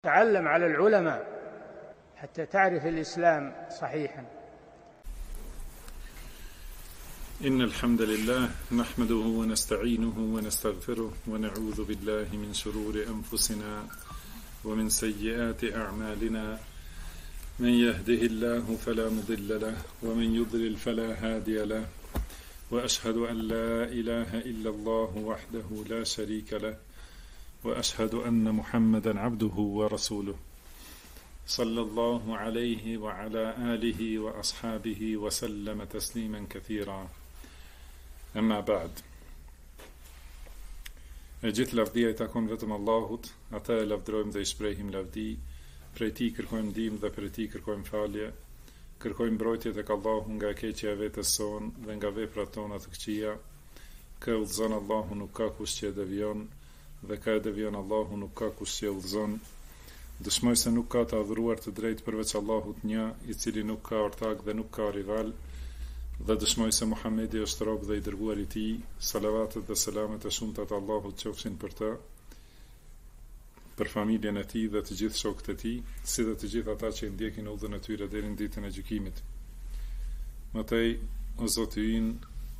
تعلم على العلماء حتى تعرف الإسلام صحيحا. إن الحمد لله نحمده ونستعينه ونستغفره ونعوذ بالله من شرور أنفسنا ومن سيئات أعمالنا، من يهده الله فلا مضل له ومن يضلل فلا هادي له، وأشهد أن لا إله إلا الله وحده لا شريك له، وأشهد أن محمدا عبده ورسوله صلى الله عليه وعلى آله وأصحابه وسلم تسليما كثيرا. أما بعد. E gjithë lavdia I takon vetëm Allahut, ata e lavdrojmë dhe I shprehim lavdi, prej Tij kërkojmë ndihmë dhe prej Tij kërkojmë falje, kërkojmë mbrojtje tek Allahu nga e keqja e vetes son dhe nga veprat tona të këqija. Kë udhëzon Allahu nuk ka kush që e devion, dhe ka e devion Allahu nuk ka kush që e udhëzon. Dëshmoj se nuk ka të adhuruar të drejtë përveç Allahut një, I cili nuk ka ortak dhe nuk ka rival, dhe dëshmoj se Muhamedi është rob dhe I dërguar I Tij. Salavatet dhe selamet e shumta të Allahut qofshin për të, për familjen e tij dhe të gjithë shokët e tij, si dhe të gjithë ata që I ndjekin udhën e tyre deri në ditën e gjykimit. Mëtej, o Zoti ynë,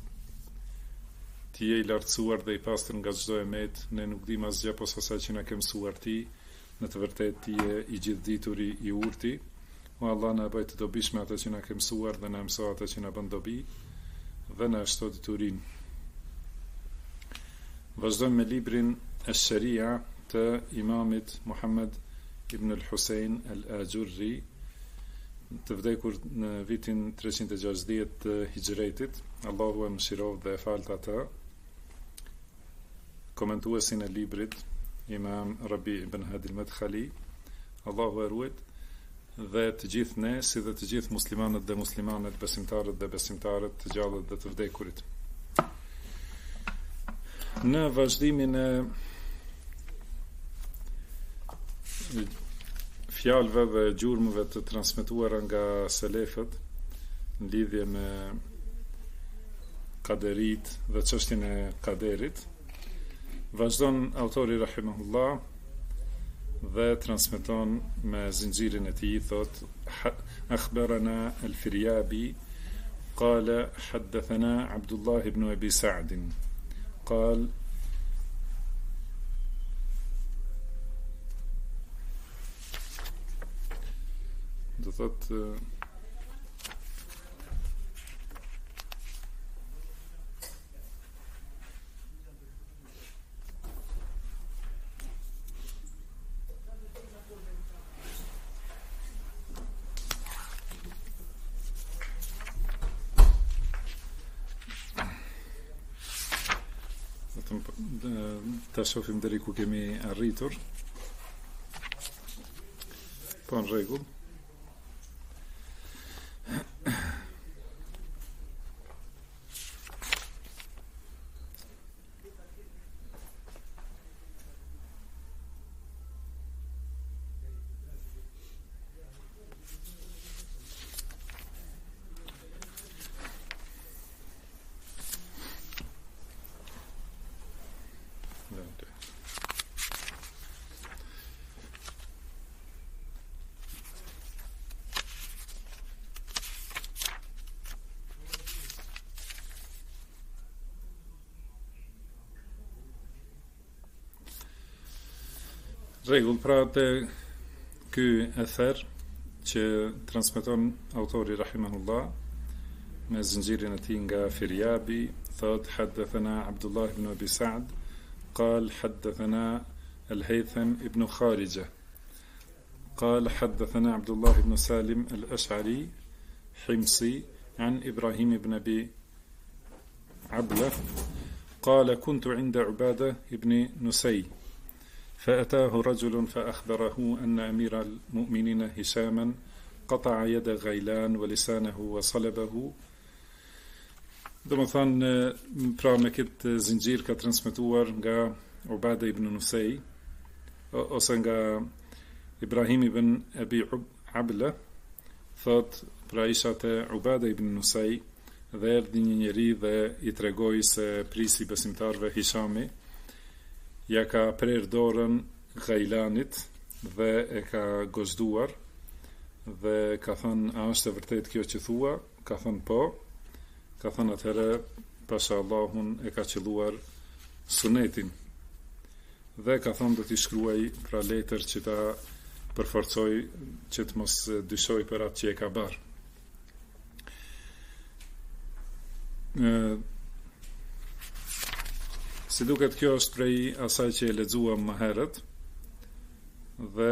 Ti je I lartësuar dhe I pastër nga çdo emet, ne nuk dim asgjë posa asaj që na ke mësuar Ti. Në të vërtetë Ti je I gjithdituri I urti. O Allah, na bëj të dobishme atë që na ke mësuar dhe na mëso atë që na bën dobi dhe na shto diturinë. Vazhdojmë me librin Ash-Sharia të Imamit Muhammad ibn al-Husayn al-Ajurri, të vdekur në vitin 360 të Hijretit. Allahu e mëshiroft dhe e falt atë. Komentuesin e librit Imam Rabi ibn Hadi al-Madkhali, Allahu e ruajt, dhe të gjithë ne, si dhe të gjithë muslimanët dhe muslimanet, besimtarët dhe besimtarët, të gjallët dhe të vdekurit. Në vazhdimin e fjalëve dhe gjurmëve të transmetuara nga selefët në lidhje me kaderit dhe çështjen e kaderit, vazhdon autori rahimahullah dhe transmeton me zinxhirin e tij, thot: akhbarana al-Firyabi qala haddathana Abdullah ibn Abi Sa'd qal do thot ta shohim deri ku kemi arritur. Po në rregull. Rregull, pra te ky ether që transmeton autori rahimahullah me zinxhirin e tij nga Firyabi, thot haddathana Abdullah ibn Abi Sa'd قال حدثنا الهيثم ابن خارجة قال حدثنا عبد الله بن سالم الأشعري حمصي عن إبراهيم بن أبي عبلة قال كنت عند عبادة بن نسي فأتاه رجل فأخبره أن أمير المؤمنين هشاما قطع يد غيلان ولسانه وصلبه. Domethënë, pra me këtë zinxhir ka transmetuar nga Ubada ibn Nusay ose nga Ibrahim ibn Abi Abla, thot, pra isha te Ubada ibn Nusay dhe erdhi një njeri dhe I tregoi se prisi besimtarve Hishami ja ka prer dorën Gajlanit, dhe e ka gozduar dhe ka thënë, a është e vërtet kjo që thua? Ka thënë po. Ka thënë atëherë, pasha Allahun e ka qelluar sunetin. Dhe ka thënë do t'i shkruaj pra letër që ta përforcoj që të mos dyshoj për atë që e ka barë. Si duket kjo është prej asaj që e lexuam më herët dhe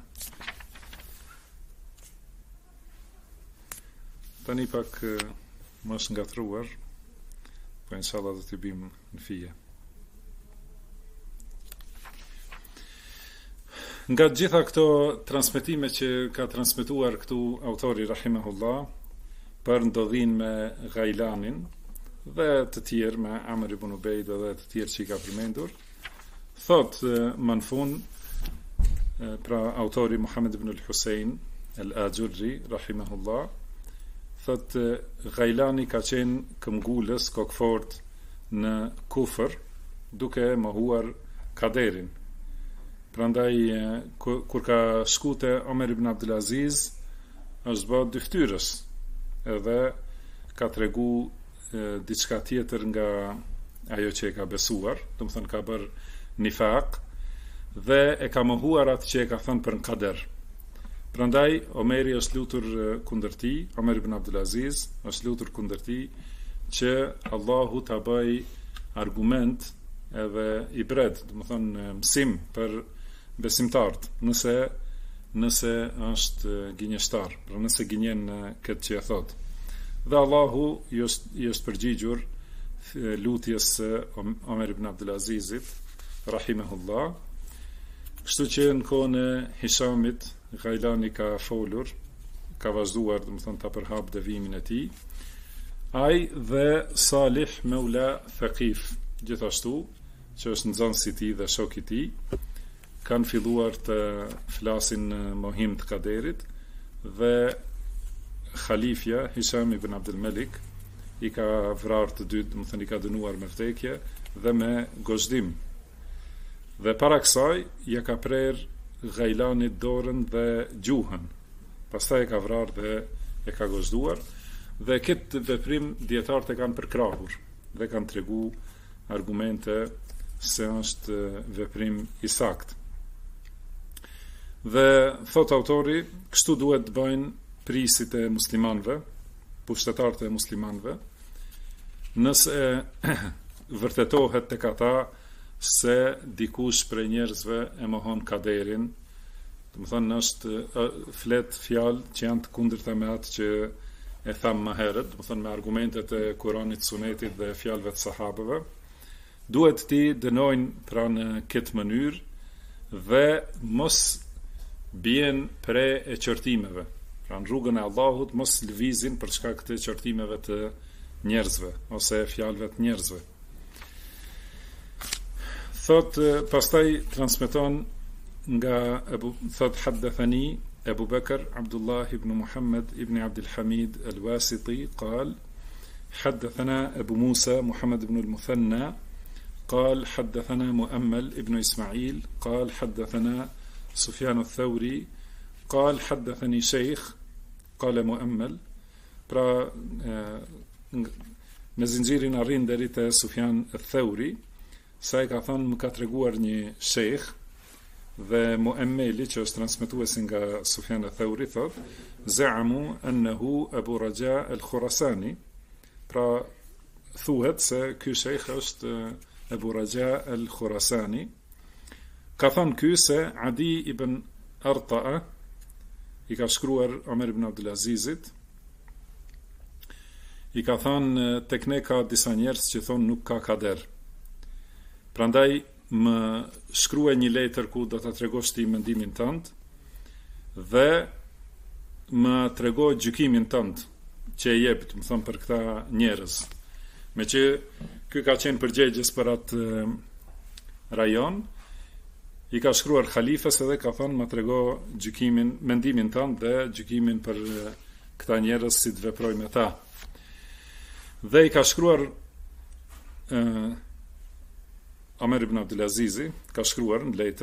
tani pak më është ngatruar, po inshallah do t'i bim në fije. Nga gjitha këto transmetime që ka transmetuar këtu autori rahimahullah për ndodhin me Gajlanin dhe të tjerë me Amr ibn Ubejd dhe të tjerë që i ka përmendur, thot më në fund pra autori Muhammed ibn al-Husein al-Ajurri rahimahullah, thot Gajlani ka qenë këmbgulës kokfort në Kufër duke mohuar kaderin. Prandaj kur ka shkute Omer ibn Abdulaziz është bë dyftyrës edhe ka tregu diçka tjetër nga ajo që e ka besuar, do të thënë ka bërë nifaq dhe e ka mohuar atë që e ka thënë për në kader. Prandaj Omeri është lutur kundër tij, Omer ibn Abdulaziz është lutur kundër tij që Allahu ta bëj argument edhe i bred, do të thënë mësim për besimtarët, nëse është gënjeshtar, pra nëse gënjen këtë që e thot. Dhe Allahu i është përgjigjur lutjes së Omer ibn Abdulazizit rahimahullah. Kështu që në kohën e Hishamit, Gajlani ka folur, ka vazhduar, do të thonë, ta përhap devimin e tij. Ai dhe Salih Meula Thaqif, gjithashtu, që është nxënësi i tij dhe shoku i tij, kanë filluar të flasin në mohim të kaderit dhe Khalifja Hisham ibn Abdul Malik i ka vrarë të dy, do të thënë i ka dënuar me vdekje dhe me gozhdim. Dhe para kësaj ja ka prerë Gajlanit dorën dhe gjuhën. Pastaj e ka vrarë dhe e ka gozhduar dhe këtë veprim dietarët e kanë përkrahur dhe kanë tregu argumente se është veprim i saktë. Dhe thot autori, kështu duhet të bëjnë prisit e muslimanëve, pushtetarët e muslimanëve, nëse vërtetohet tek ata se dikush prej njerëzve e mohon kaderin, do të thonë është flet fjalë që janë të kundërta me atë që e tham më herët, do të thonë me argumentet e Kuranit, Sunetit dhe fjalëve të sahabëve, duhet ti dënojnë pra në këtë mënyrë dhe mos bien pre e qortimeve. Pra në rrugën e Allahut mos lëvizin për shkak të qortimeve të njerëzve ose fjalëve të njerëzve. Thot pastaj transmeton nga thot haddathani Abu Bakr Abdullah ibn Muhammad ibn Abdul Hamid al-Wasiti قال حدثنا أبو موسى محمد بن المثنى قال حدثنا مؤمل ابن إسماعيل قال حدثنا سفيان الثوري قال حدثني شيخ قال مؤمل pra në zinxhirin arrin deri te Sufjan al-Thauri, sa i ka thënë më ka treguar një shejх dhe Muemmeli që është transmetuesi nga Sufjan al-Thauri thot za'amu annahu Abu Raja al-Khurasani, pra thuhet se ky shejх është Abu Raja al-Khurasani. Ka thënë ky se Adi ibn Arta'a i ka shkruar Omer ibn Abdulazizit, i ka thënë tek ne ka disa njerëz që thonë nuk ka kader. Prandaj më shkruaj një letër ku do ta tregosh ti mendimin tënd dhe më trego gjykimin tënd që e jep, më thon për këta njerëz. Meqë ky ka qenë përgjegjës për atë rajon, i ka shkruar halifës edhe ka thënë më trego gjykimin, mendimin tënd dhe gjykimin për këta njerëz si të veproj me ta. Dhe i ka shkruar Omer ibn Abdulazizi, ka shkruar në letër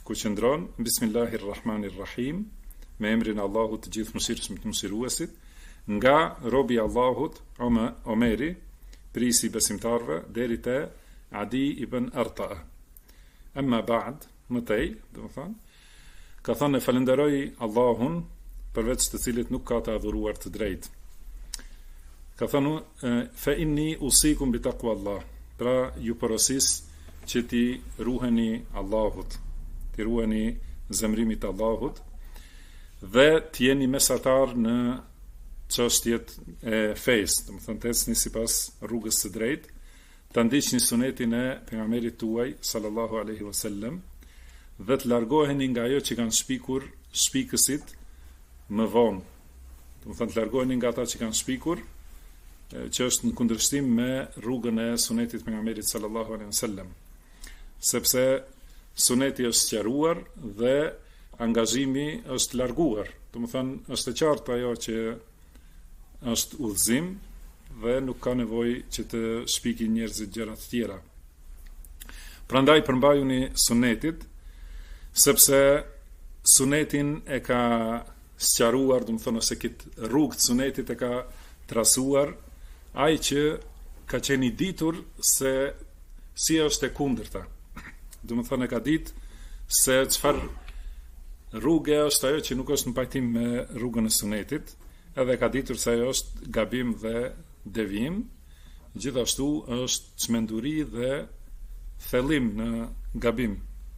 ku qëndron Bismillahirrahmanirrahim, me emrin e Allahut të gjithëmëshirshëm të mëshiruesit, nga robi i Allahut Omeri, prisi besimtarve, deri te Adi ibn Arta'a. Amma ba'd, mëtej, dhe më thanë, ka thënë e falenderoj Allahun, përveç të cilit nuk ka të adhuruar të drejt. Ka thënë, fa inni usikum bi taqwa Allah, pra ju porosis që ti ruheni Allahut, ti ruheni zemrimit Allahut, dhe t'jeni mesatar në çështjet e fesë, do të thonë të ecni sipas rrugës së drejtë, ta ndiqni sunetin e pejgamberit tuaj sallallahu alaihi wasallam dhe të largoheni nga ajo që kanë shpikur shpikësit më vonë. Do të thonë të largoheni nga ata që kanë shpikur, që është në kundërshtim me rrugën e sunetit pejgamberit sallallahu alaihi wasallam. Sepse suneti është sqaruar dhe angazhimi është larguar. Do të thonë është e qartë ajo që është udhëzim dhe nuk ka nevojë që të shpikin njerëzit gjëra të tjera. Prandaj përmbajuni sunetit, sepse sunetin e ka sqaruar, do të thonë ose këtë rrugë të sunetit e ka trasuar ai që ka qenë i ditur se si është e kundërta. Do të thonë e ka ditë se çfarë rrugë është ajo që nuk është në pajtim me rrugën e sunetit, edhe ka ditur se ajo është gabim dhe devijim, gjithashtu është çmenduri dhe thellim në gabim.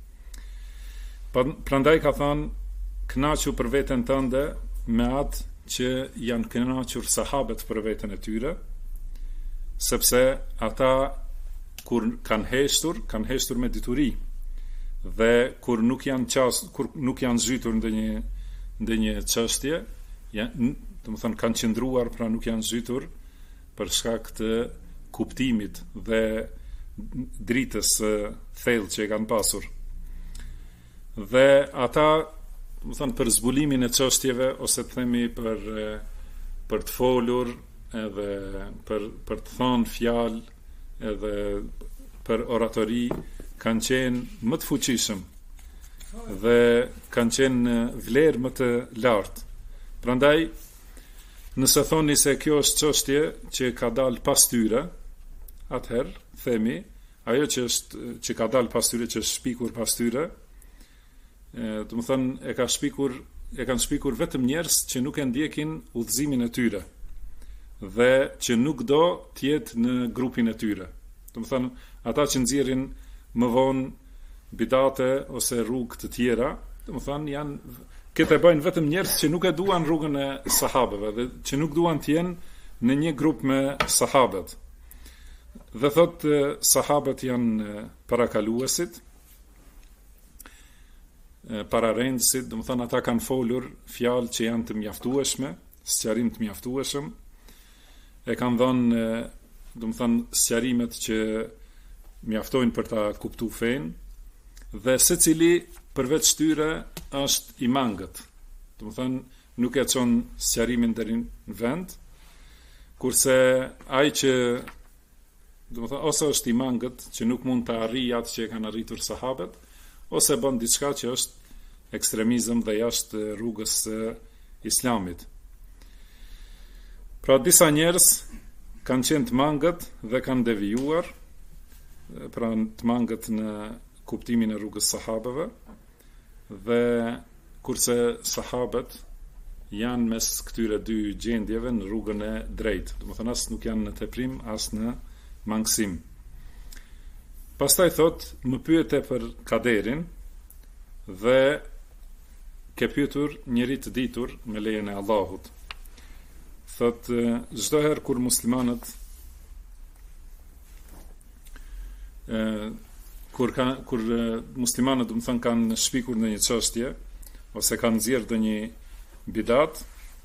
Prandaj ka thënë, kënaqu për veten tënde me atë që janë kënaqur sahabët për veten e tyre, sepse ata kur kanë heshtur me dituri, dhe kur nuk janë zhytur ndonjë çështje, do të thonë kanë qëndruar, pra nuk janë zhytur për shkak të kuptimit dhe dritës së thellë që e kanë pasur. Dhe ata, do të thonë për zbulimin e çështjeve ose të themi për të folur, edhe për të thënë fjalë, edhe për oratori, kanë qenë më të fuqishëm dhe kanë qenë vlerë më të lartë. Prandaj, nëse thoni se kjo është çështje që ka dalë pas tyre, atëherë themi, ajo që ka dalë pas tyre, që është shpikur pas tyre, do të thonë e kanë shpikur vetëm njerëz që nuk e ndjekin udhëzimin e tyre dhe që nuk do të jetë në grupin e tyre. Do të thonë ata që nxjerrin më vonë bidate ose rrugë të tjera, do të thonë këtë e bëjnë vetëm njerëz që nuk e duan rrugën e sahabëve dhe që nuk duan të jenë në një grup me sahabët. Dhe thotë sahabët janë parakaluesit, pararendësit, do të thonë ata kanë folur fjalë që janë të mjaftueshme, sqarim të mjaftueshëm, e kanë dhënë, do të thonë sqarimet që mjaftojnë për ta kuptuar fen, dhe secili përveç tyre është i mangët. Do të thonë nuk e çon sqarimin deri në vend, kurse ai që do të thonë ose është i mangët që nuk mund të arrijë atë që e kanë arritur sahabët, ose bën diçka që është ekstremizëm dhe jashtë rrugës së Islamit. Pra disa njerëz kanë qenë të mangët dhe kanë devijuar, pra të mangët në kuptimin e rrugës sahabëve, dhe kurse sahabët janë mes këtyre dy gjendjeve në rrugën e drejtë, do të thonë as nuk janë në teprim as në mangësim. Pastaj thot, më pyete për kaderin dhe ke pyetur njëri të ditur me lejen e Allahut. Thot, çdo herë kur muslimanët kur muslimanët do të thonë kanë shpikur në një çështje ose kanë nxjerrë ndonjë bidat,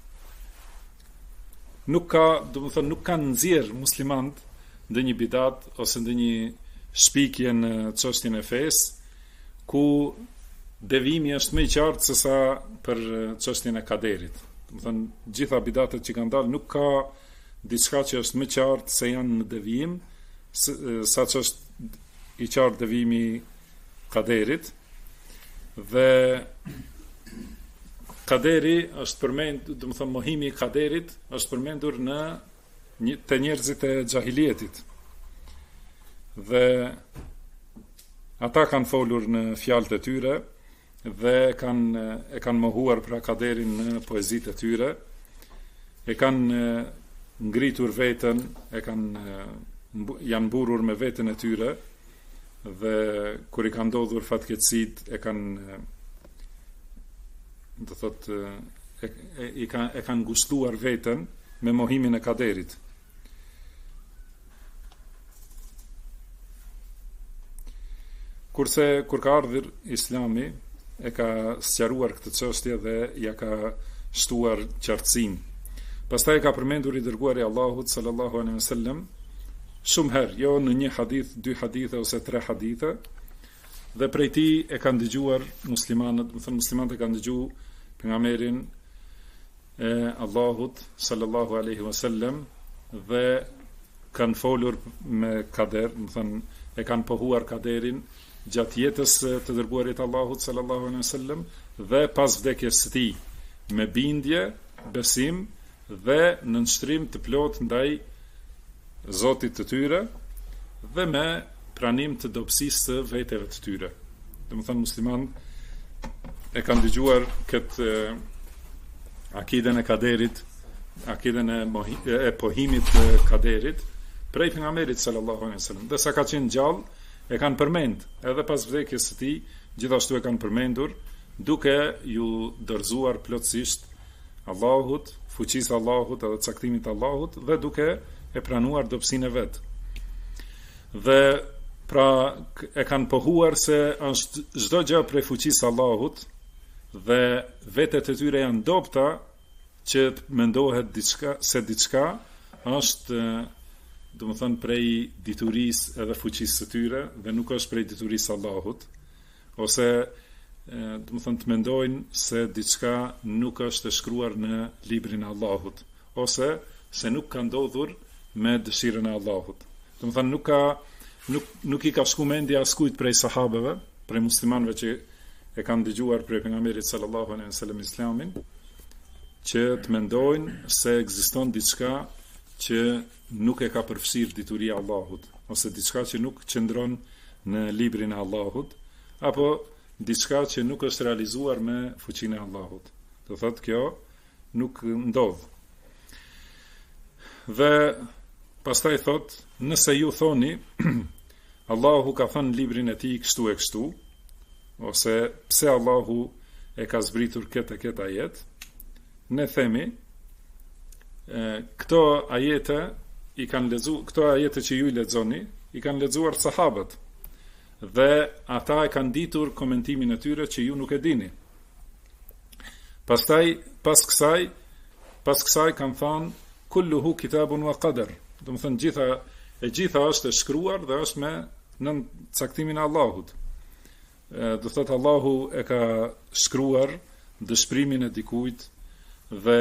nuk kanë nxjerrë muslimanët ndonjë bidat ose ndonjë shpikje në çështjen e fesë ku devijimi është më i qartë se sa për çështjen e kaderit. Do të thonë gjitha bidatet që kanë dalë nuk ka diçka që është më qartë se janë në devijim sa që është i qartë devijimi kaderit, Dhe kaderi është përmendur, do të thonë mohimi i kaderit është përmendur në të njerëzit e xahilietit. Dhe ata kanë folur në fjalët e tyre dhe e kanë mohuar pra kaderin në poezitë e tyre, e kanë ngritur veten, janë mburur me veten e tyre, dhe kur i kanë ndodhur fatkeqësit e kanë do thotë e kanë gustuar veten me mohimin e kaderit. Kurse kur ka ardhur Islami e ka sqaruar këtë çështje dhe ja ka shtuar qartësinë. Pastaj ka përmendur i dërguari i Allahut sallallahu alaihi wasallam shumë herë, jo në një hadith, 2 hadithe ose 3 hadithe, dhe prej tij e kanë dëgjuar muslimanët, do të thënë muslimanët e kanë dëgjuar pejgamberin e Allahut sallallahu alaihi wasallam dhe kanë folur me kader, do të thënë e kanë pohuar kaderin gjatë jetës të dërguarit Allahut sallallahu alaihi wasallam dhe pas vdekjes së tij me bindje, besim dhe nënshtrim të plot ndaj Zotit të tyre dhe me pranim të dobësisë të veteve të tyre. Domethënë muslimanët e kanë dëgjuar këtë akiden e kaderit, akiden e pohimit të kaderit prej pejgamberit sallallahu alaihi wasallam. Dhe sa ka qenë gjallë e kanë përmend, edhe pas vdekjes së tij, gjithashtu e kanë përmendur, duke ju dorëzuar plotësisht Allahut, fuqisë Allahut edhe caktimit Allahut dhe duke e pranuar dobësinë e vet. Dhe pra e kanë pohuar se është çdo gjë prej fuqisë Allahut dhe vetet e tyre janë dobta që mendohet diçka është domethënë prej diturisë edhe fuqisë së tyre dhe nuk është prej diturisë Allahut, ose domethënë të mendojnë se diçka nuk është e shkruar në librin e Allahut, ose se nuk ka ndodhur me dëshirën e Allahut. Domethënë nuk i ka shku mendja askujt prej sahabeve, prej muslimanëve që e kanë dëgjuar prej pejgamberit sallallahu alaihi wasallam Islamin, që të mendojnë se ekziston diçka që nuk e ka përfshirë dituria e Allahut, ose diçka që nuk qëndron në librin e Allahut, apo diçka që nuk është realizuar me fuqinë e Allahut. Do thotë kjo nuk ndodh. Dhe pastaj thot, nëse ju thoni Allahu ka thënë librin e tij kështu e kështu, ose pse Allahu e ka zbritur këtë e këtë ajet, ne themi këto ajete i kanë lexuar, këto ajete që ju i lexoni, i kanë lexuar sahabët. Dhe ata e kanë ditur komentimin e tyre që ju nuk e dini. Pastaj pas kësaj kanë thënë kulluhu kitabun wa qadar. Do të thënë gjitha është e shkruar dhe është me nën caktimin e Allahut. Do thotë Allahu e ka shkruar dëshpërimin e dikujt dhe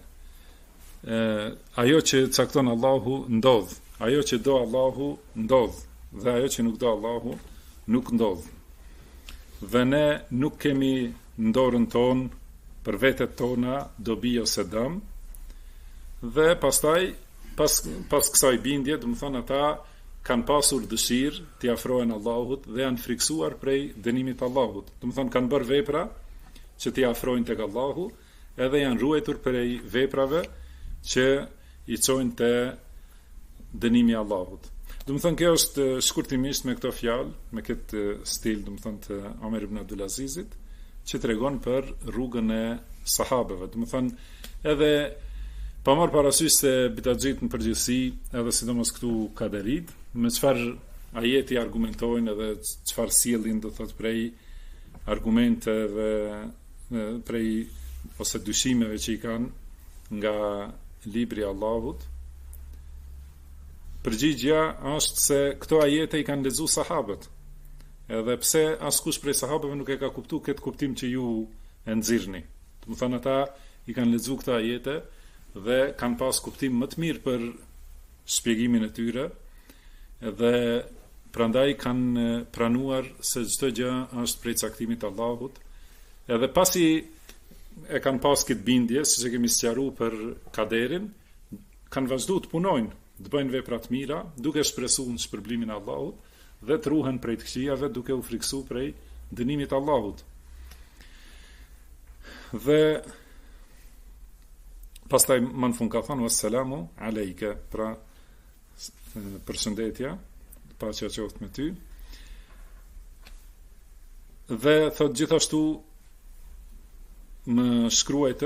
ajo që cakton Allahu ndodh, ajo që do Allahu ndodh dhe ajo që nuk do Allahu nuk ndodh. Dhe ne nuk kemi në dorën tonë për vetet tona dobi ose dëm. Dhe pastaj pas kësaj bindje, do të thonë ata kanë pasur dëshirë të afrohen Allahut dhe janë friksuar prej dënimit të Allahut. Do të thonë kanë bërë vepra që t'i afrojnë tek Allahu, edhe janë ruajtur prej veprave që i çojnë te dënimi i Allahut. Do të thonë kjo është shkurtimisht me këto fjalë, me këtë stil, do të thonë të Omer ibn Abdul Azizit, që tregon për rrugën e sahabeve. Do të thonë edhe pa marrë parasysh se bidaxhit në përgjithësi, edhe sidomos këtu kaderit, me çfarë ajeti argumentojnë edhe çfarë sjellin, do thotë prej argumenteve, prej ose dyshimeve që i kanë nga libri i Allahut. Përgjigjja është se këto ajete i kanë lexuar sahabët. Edhe pse askush prej sahabëve nuk e ka kuptuar këtë kuptim që ju e nxirrni. Do të thonë ata i kanë lexuar këto ajete dhe kanë pas kuptim më të mirë për shpjegimin e tyre, dhe prandaj kanë pranuar se çdo gjë është prej caktimit të Allahut Edhe pasi e kanë pas këtë bindje, siç e kemi sqaruar për kaderin, kanë vazhdu të punojnë, të bëjnë vepra të mira, duke shpresuar në shpërblimin e Allahut dhe të ruhen prej të këqijave duke u friksuar prej dënimit të Allahut. Dhe pastaj më në fund ka thënë wassalamu alejke, pra përshëndetja, paqja qoftë me ty. Dhe thot gjithashtu më shkruajte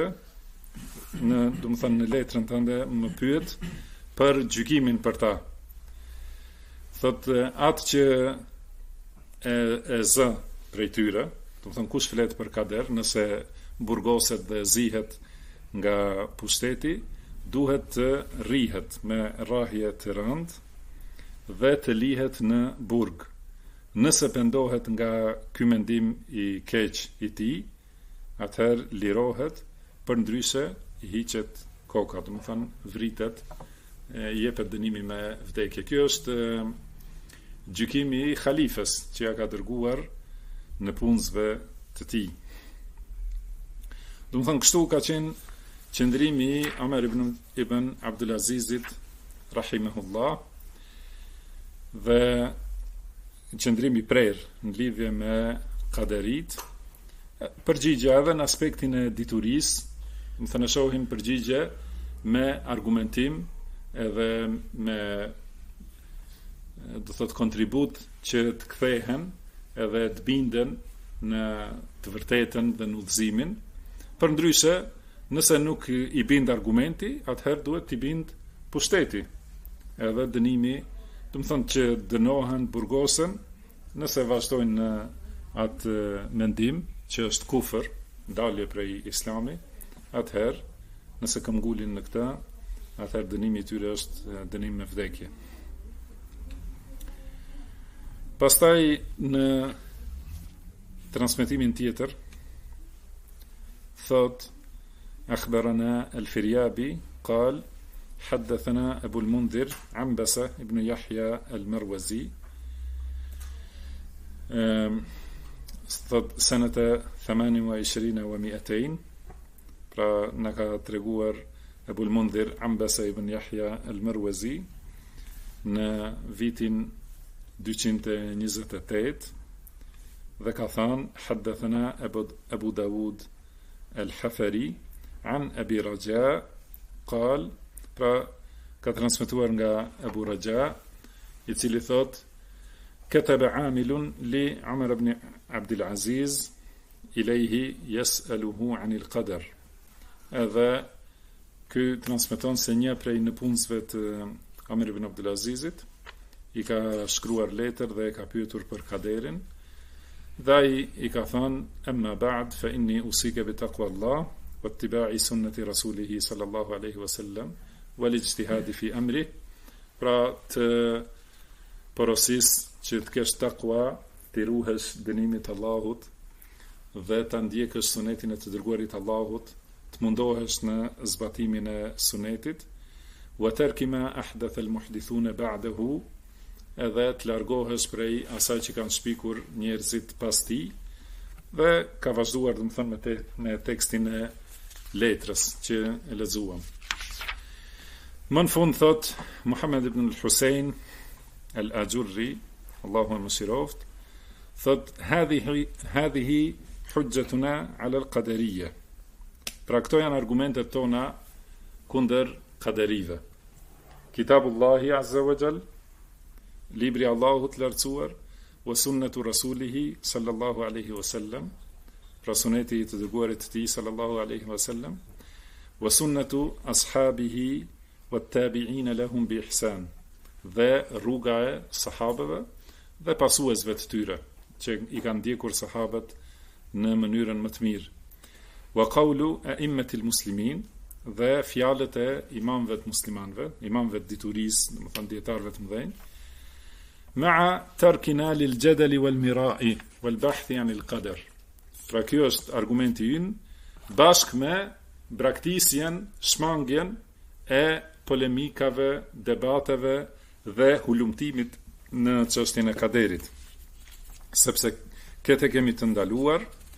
në letrën tënde më pyet për gjykimin për ta. Thot atë që e zë prej tyre, kush flet për kader, nëse burgoset dhe zihet nga pushteti, duhet të rrihet me rrahje të rëndë dhe të lihet në burg. Nëse pendohet nga ky mendim i keq i tij, atëherë lirohet, përndryshe i hiqet koka, vritet, jepet dënimi me vdekje. Kjo është gjykimi i halifes që ja ka dërguar në punësve të tij. Kështu ka qenë qëndrimi i Omer ibn Abdulazizit rahimahullah dhe qëndrimi prerë në lidhje me kaderit, përgjigje edhe në aspektin e diturisë, në shohim përgjigje me argumentim edhe me kontribut që të kthehen edhe të binden në të vërtetën dhe në udhëzimin. Përndryshe, nëse nuk i bind argumenti, atëherë duhet t'i bind pushteti edhe dënimi, që dënohen, burgosen, nëse vazhdojnë në atë mendim që është kufër, dalje prej islami, atëherë, nëse këmbgulin në këta, atëherë dënimi i tyre është dënim me vdekje. Pastaj në transmetimin tjetër thot akhbarana al-Firyabi قال حدثنا أبو المنذر عنبسة ابن يحيى المروزي سنة 28 و200 pra na ka treguar Abu al-Mundhir Ambasa ibn Yahya al-Marwazi në vitin 228 dhe ka thënë haddathana Abu Dawud al-Hafari an Abi Raja qal, pra ka transmetuar nga Abu Raja i cili thot kataba amilun li Umar ibn Abdul Aziz ilayhi yas'aluhu 'anil qadar. Edhe ky transmeton se një prej nëpunësve të Omer ibn Abdul Azizit i ka shkruar letër dhe e ka pyetur për kaderin, dhe ai i ka thënë amma ba'd fa inni usika bi taqwa Allah wa ittiba'i sunnati rasulih sallallahu alaihi wasallam wal ijtihad fi amri, pra të porosis që të kesh takwa, të ruhesh dënimit Allahut dhe të ndjekësh sunetin e të dërguarit Allahut, të mundohesh në zbatimin e sunetit, wa tarki ma ahdatha al-muhdithun ba'dahu, edhe të largohesh prej asaj që kanë shpikur njerëzit pas tij, dhe ka vazhduar me tekstin e letrës që e lexuam. Më në fund thot Muhammed ibn al-Husayn al-Ajurri, Allahu mëshiroft, thot hadhihi hujjatuna ala al-qadariyya. Pra këto janë argumentet tona kundër qaderive. Kitabullahi azza wa jall, libri Allahut lartësuar, wa sunnatu rasulihi sallallahu alaihi wasallam, pra suneti i të dërguarit të tij sallallahu alaihi wasallam, wa sunnatu ashabihi wat tabi'in lahum bi ihsan, dhe rruga e sahabëve dhe pasuesve të tyre që i kanë ndjekur sahabët në mënyrën më të mirë. Wa qawlu a'immatil muslimin, dhe fjalët e imamëve të muslimanëve, imamëve të diturisë, domethënë dietarëve të mëdhenj, ma'a tarkina lil jadali wal mira'i wal bahthi anil qadar. Pra kjo është argumenti ynë bashkë me braktisjen, shmangjen e polemikave, debateve dhe hulumtimit në çështjen e kaderit. Sepse këtë kemi të ndaluar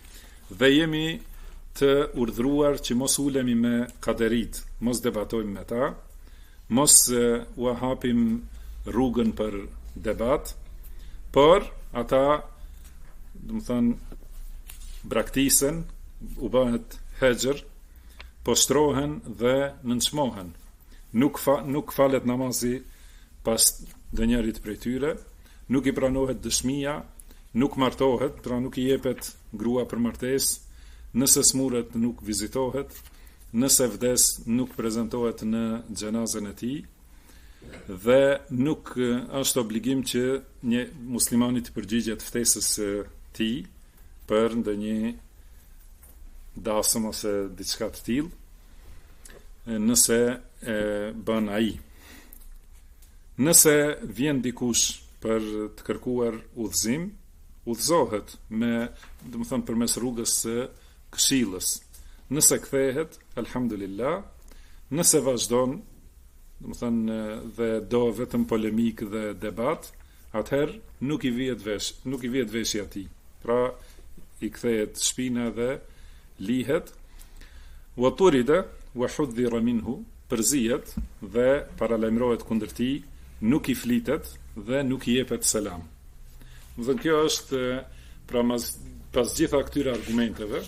dhe jemi të urdhruar që mos ulemi me kaderit, mos debatojmë me ta, mos u hapim rrugën për debat, por ata, do të thënë, braktisen, u bëhet hexher, poshtrohen dhe nënçmohen. Nuk falet namazi pas ndonjërit prej tyre, nuk i pranohet dëshmia, nuk martohet, pra nuk i jepet grua për martesë, nëse smuret nuk vizitohet, nëse vdes nuk prezantohet në xhenazën e tij, dhe nuk është obligim që një muslimani të përgjigjet ftesës së tij për ndonjë dasëm ose diçka të tillë, nëse e bën ai. Nëse vjen dikush për të kërkuar udhëzim, udhëzohet me, do të thënë, përmes rrugës së këshillës. Nëse kthehet, alhamdulillah, nëse vazhdon, do të thënë, dhe do vetëm polemik dhe debat, atëherë nuk i vihet veshi atij. Pra i kthehet shpina dhe lihet, wa turida wa hudhira minhu, përzihet dhe paralajmërohet kundër tij, nuk i flitet dhe nuk i jepet selam. Dhe kjo është, pra pas gjitha këtyre argumenteve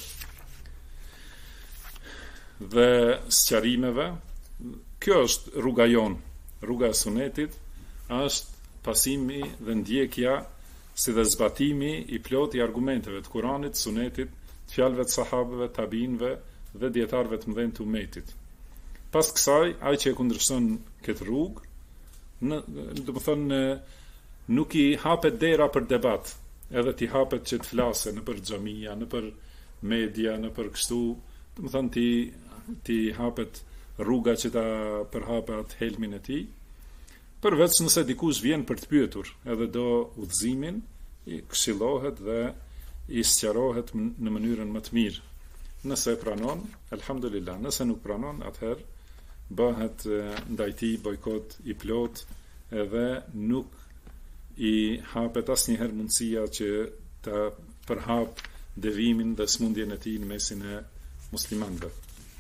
dhe sqarimeve, kjo është rruga jonë, rruga e sunetit, është pasimi dhe ndjekja si dhe zbatimi i plot i argumenteve të Kuranit, sunetit, të fjalëve të sahabëve, tabiinëve dhe dietarëve të mëdhenj të umetit. Pas kësaj, ai që e kundërshton këtë rrugë, do të thonë, nuk i hapet dera për debat, edhe ti hapet që të flasë në për xhamia, në për media, në për kështu, do të thonë ti hapet rruga që ta përhapë atë helmin e tij, përveç nëse dikush vjen për të pyetur, edhe do udhëzimin, i këshillohet dhe i sqarohet në mënyrën më të mirë. Nëse pranon, alhamdulillah, nëse nuk pranon, atëherë bëhet ndaj tij bojkot i plot, edhe nuk i hapet asnjëherë mundësia që ta përhap devimin dhe smundjen e tij në mesin e muslimanëve.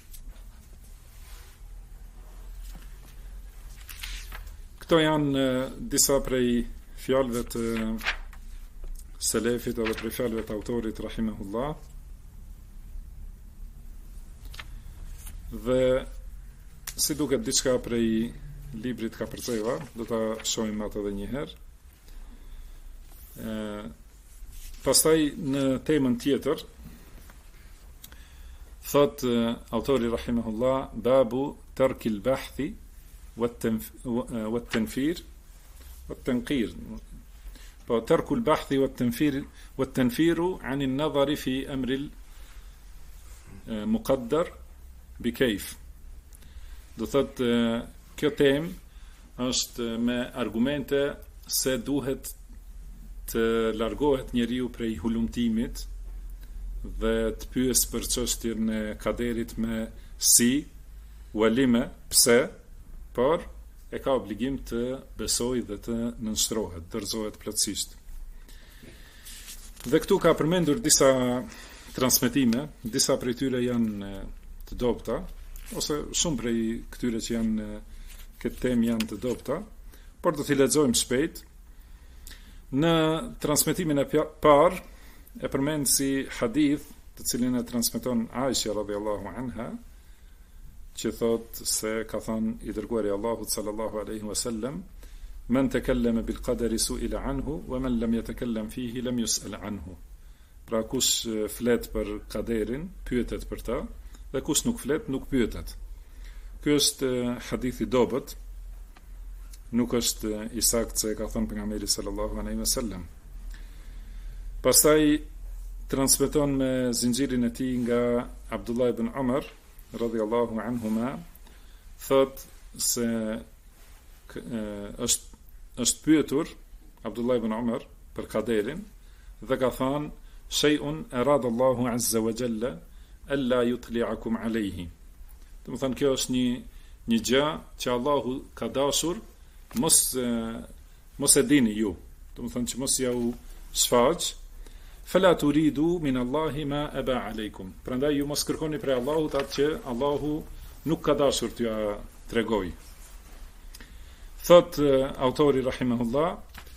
Këto janë disa prej fjalëve të selefit edhe prej fjalëve të autorit rahimahullah. Dhe si duket diçka prej librit Kapërceva, do ta shohim atë edhe një herë. Pastaj në temën tjetër thot autori rahimahullah, babu tarkil bahthi wat-tanfir wat-tanqir. Po tarkul bahthi wat-tanfiru an an-nadhari fi amri al-muqaddar bi kayf. Do thot kjo temë është me argumente se duhet të largohet njeriu prej hulumtimit dhe të pyes për çështjen e kaderit me si, walime, pse, por e ka obligim të besojë dhe të nënshtrohet, dorëzohet plotësisht. Dhe këtu ka përmendur disa transmetime, disa prej tyre janë të dobta, ose shumë prej këtyre që janë këtë temë janë të dobta, por do t'i lexojmë shpejt. Në transmetimin e parë e përmend si hadith, të cilin e transmeton Aisha radhiyallahu anha, që thot se ka thënë i dërguari Allahut sallallahu alaihi wasallam, men takallama bil qadari su'ila anhu wa man lam yatakallam fihi lam yus'al anhu. Pra kush flet për kaderin, pyetet për ta, dhe kush nuk flet, nuk pyetet. Ky është hadith i dobët, nuk është i saktë se ka thënë pejgamberi sallallahu alaihi wasallam. Pastaj transmeton me zinxhirin e tij nga Abdullah ibn Umar radhiyallahu anhuma, thot se është pyetur Abdullah ibn Umar për kaderin dhe ka thënë shay'un arada Allahu azza wa jalla alla yutli'akum alayhi. Do të thonë kjo është një gjë që Allahu ka dashur mos e dini ju. Do të thonë që mos ja u shfaq fala turidu min Allahi ma aba aleikum. Prandaj ju mos kërkoni prej Allahut atë që Allahu nuk ka dashur t'ja tregoj. Thot autori rahimahullah,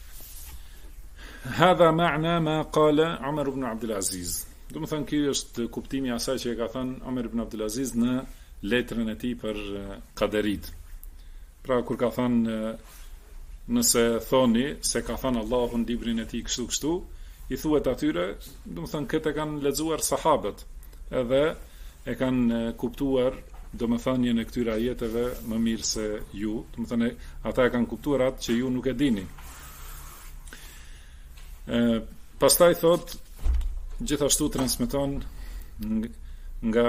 hadha ma'na ma qala Umar ibn Abdul Aziz. Do të thënë ky është kuptimi i asaj që e ka thënë Umar ibn Abdul Aziz në letrën e tij për qaderit. Pra kur ka thënë nëse thoni se ka thënë Allahu në librin e tij kështu, i thuhet atyre, do të thënë këtë kanë lexuar sahabët, edhe e kanë kuptuar domethënien e këtyre ajeteve më mirë se ju, do të thënë ata e kanë kuptuar atë që ju nuk e dini. Pastaj thot, gjithashtu transmeton nga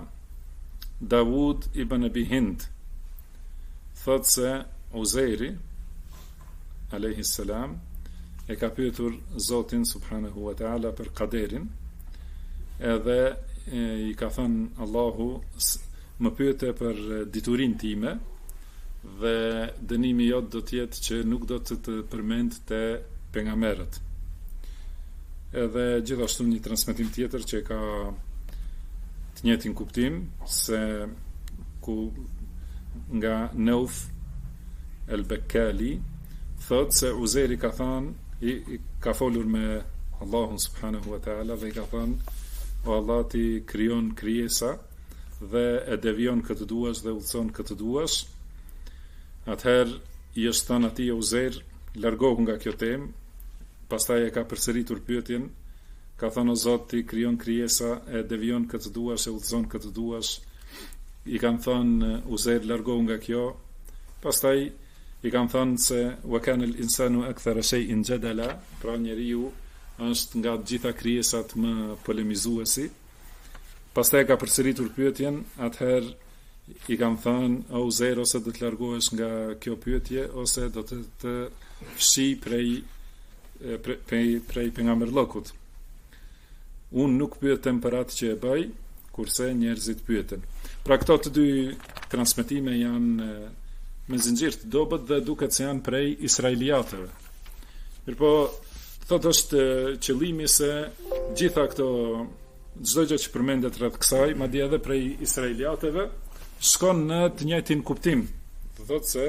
Dawud ibn Abi Hind, thot se Uzeiri alayhi salam e ka pyetur Zotin subhanahu wa ta'ala për qaderin, edhe i ka thënë Allahu më pyete për diturin time dhe dënimi jot do t'jetë që nuk do të përmend të pejgamberët. Edhe gjithashtu një transmetim tjetër që ka të njëjtin kuptim, se ku nga Nauf el-Bekkali thot se Uzeri ka thënë, ka folur me Allahun subhanahu wa ta'ala dhe i ka thënë, o Allah ti krijon krijesa dhe e devion këtë duash dhe udhëson këtë duash. Atëherë i është thënë atij Uzer, largohu nga kjo temë. Pastaj e ka përsëritur pyetjen, ka thënë o Zot ti krijon krijesa, e devion këtë duash, e udhëzon këtë duash. I kanë thënë Uzer, largohu nga kjo. Pastaj i kanë thënë se wa kana al-insanu akthara shay'in jadala, pra njeriu është nga të gjitha krijesat më polemizuesi. Pastaj ka përsëritur pyetjen, atëherë i kanë thënë, o Uzer, ose do të largohesh nga kjo pyetje, ose do të fshi prej pejgamberllokut. Unë nuk pyetem për atë që e bëj, kurse njerëzit pyeten. Pra këto të dy transmetime janë me zinxhir të dobët dhe duket se janë prej israeliatëve. Mirpo thotë është qëllimi se gjitha këto, çdo gjë që përmendet rreth kësaj, madje edhe prej israeliatëve, shkon në të njëjtin kuptim. Do thotë se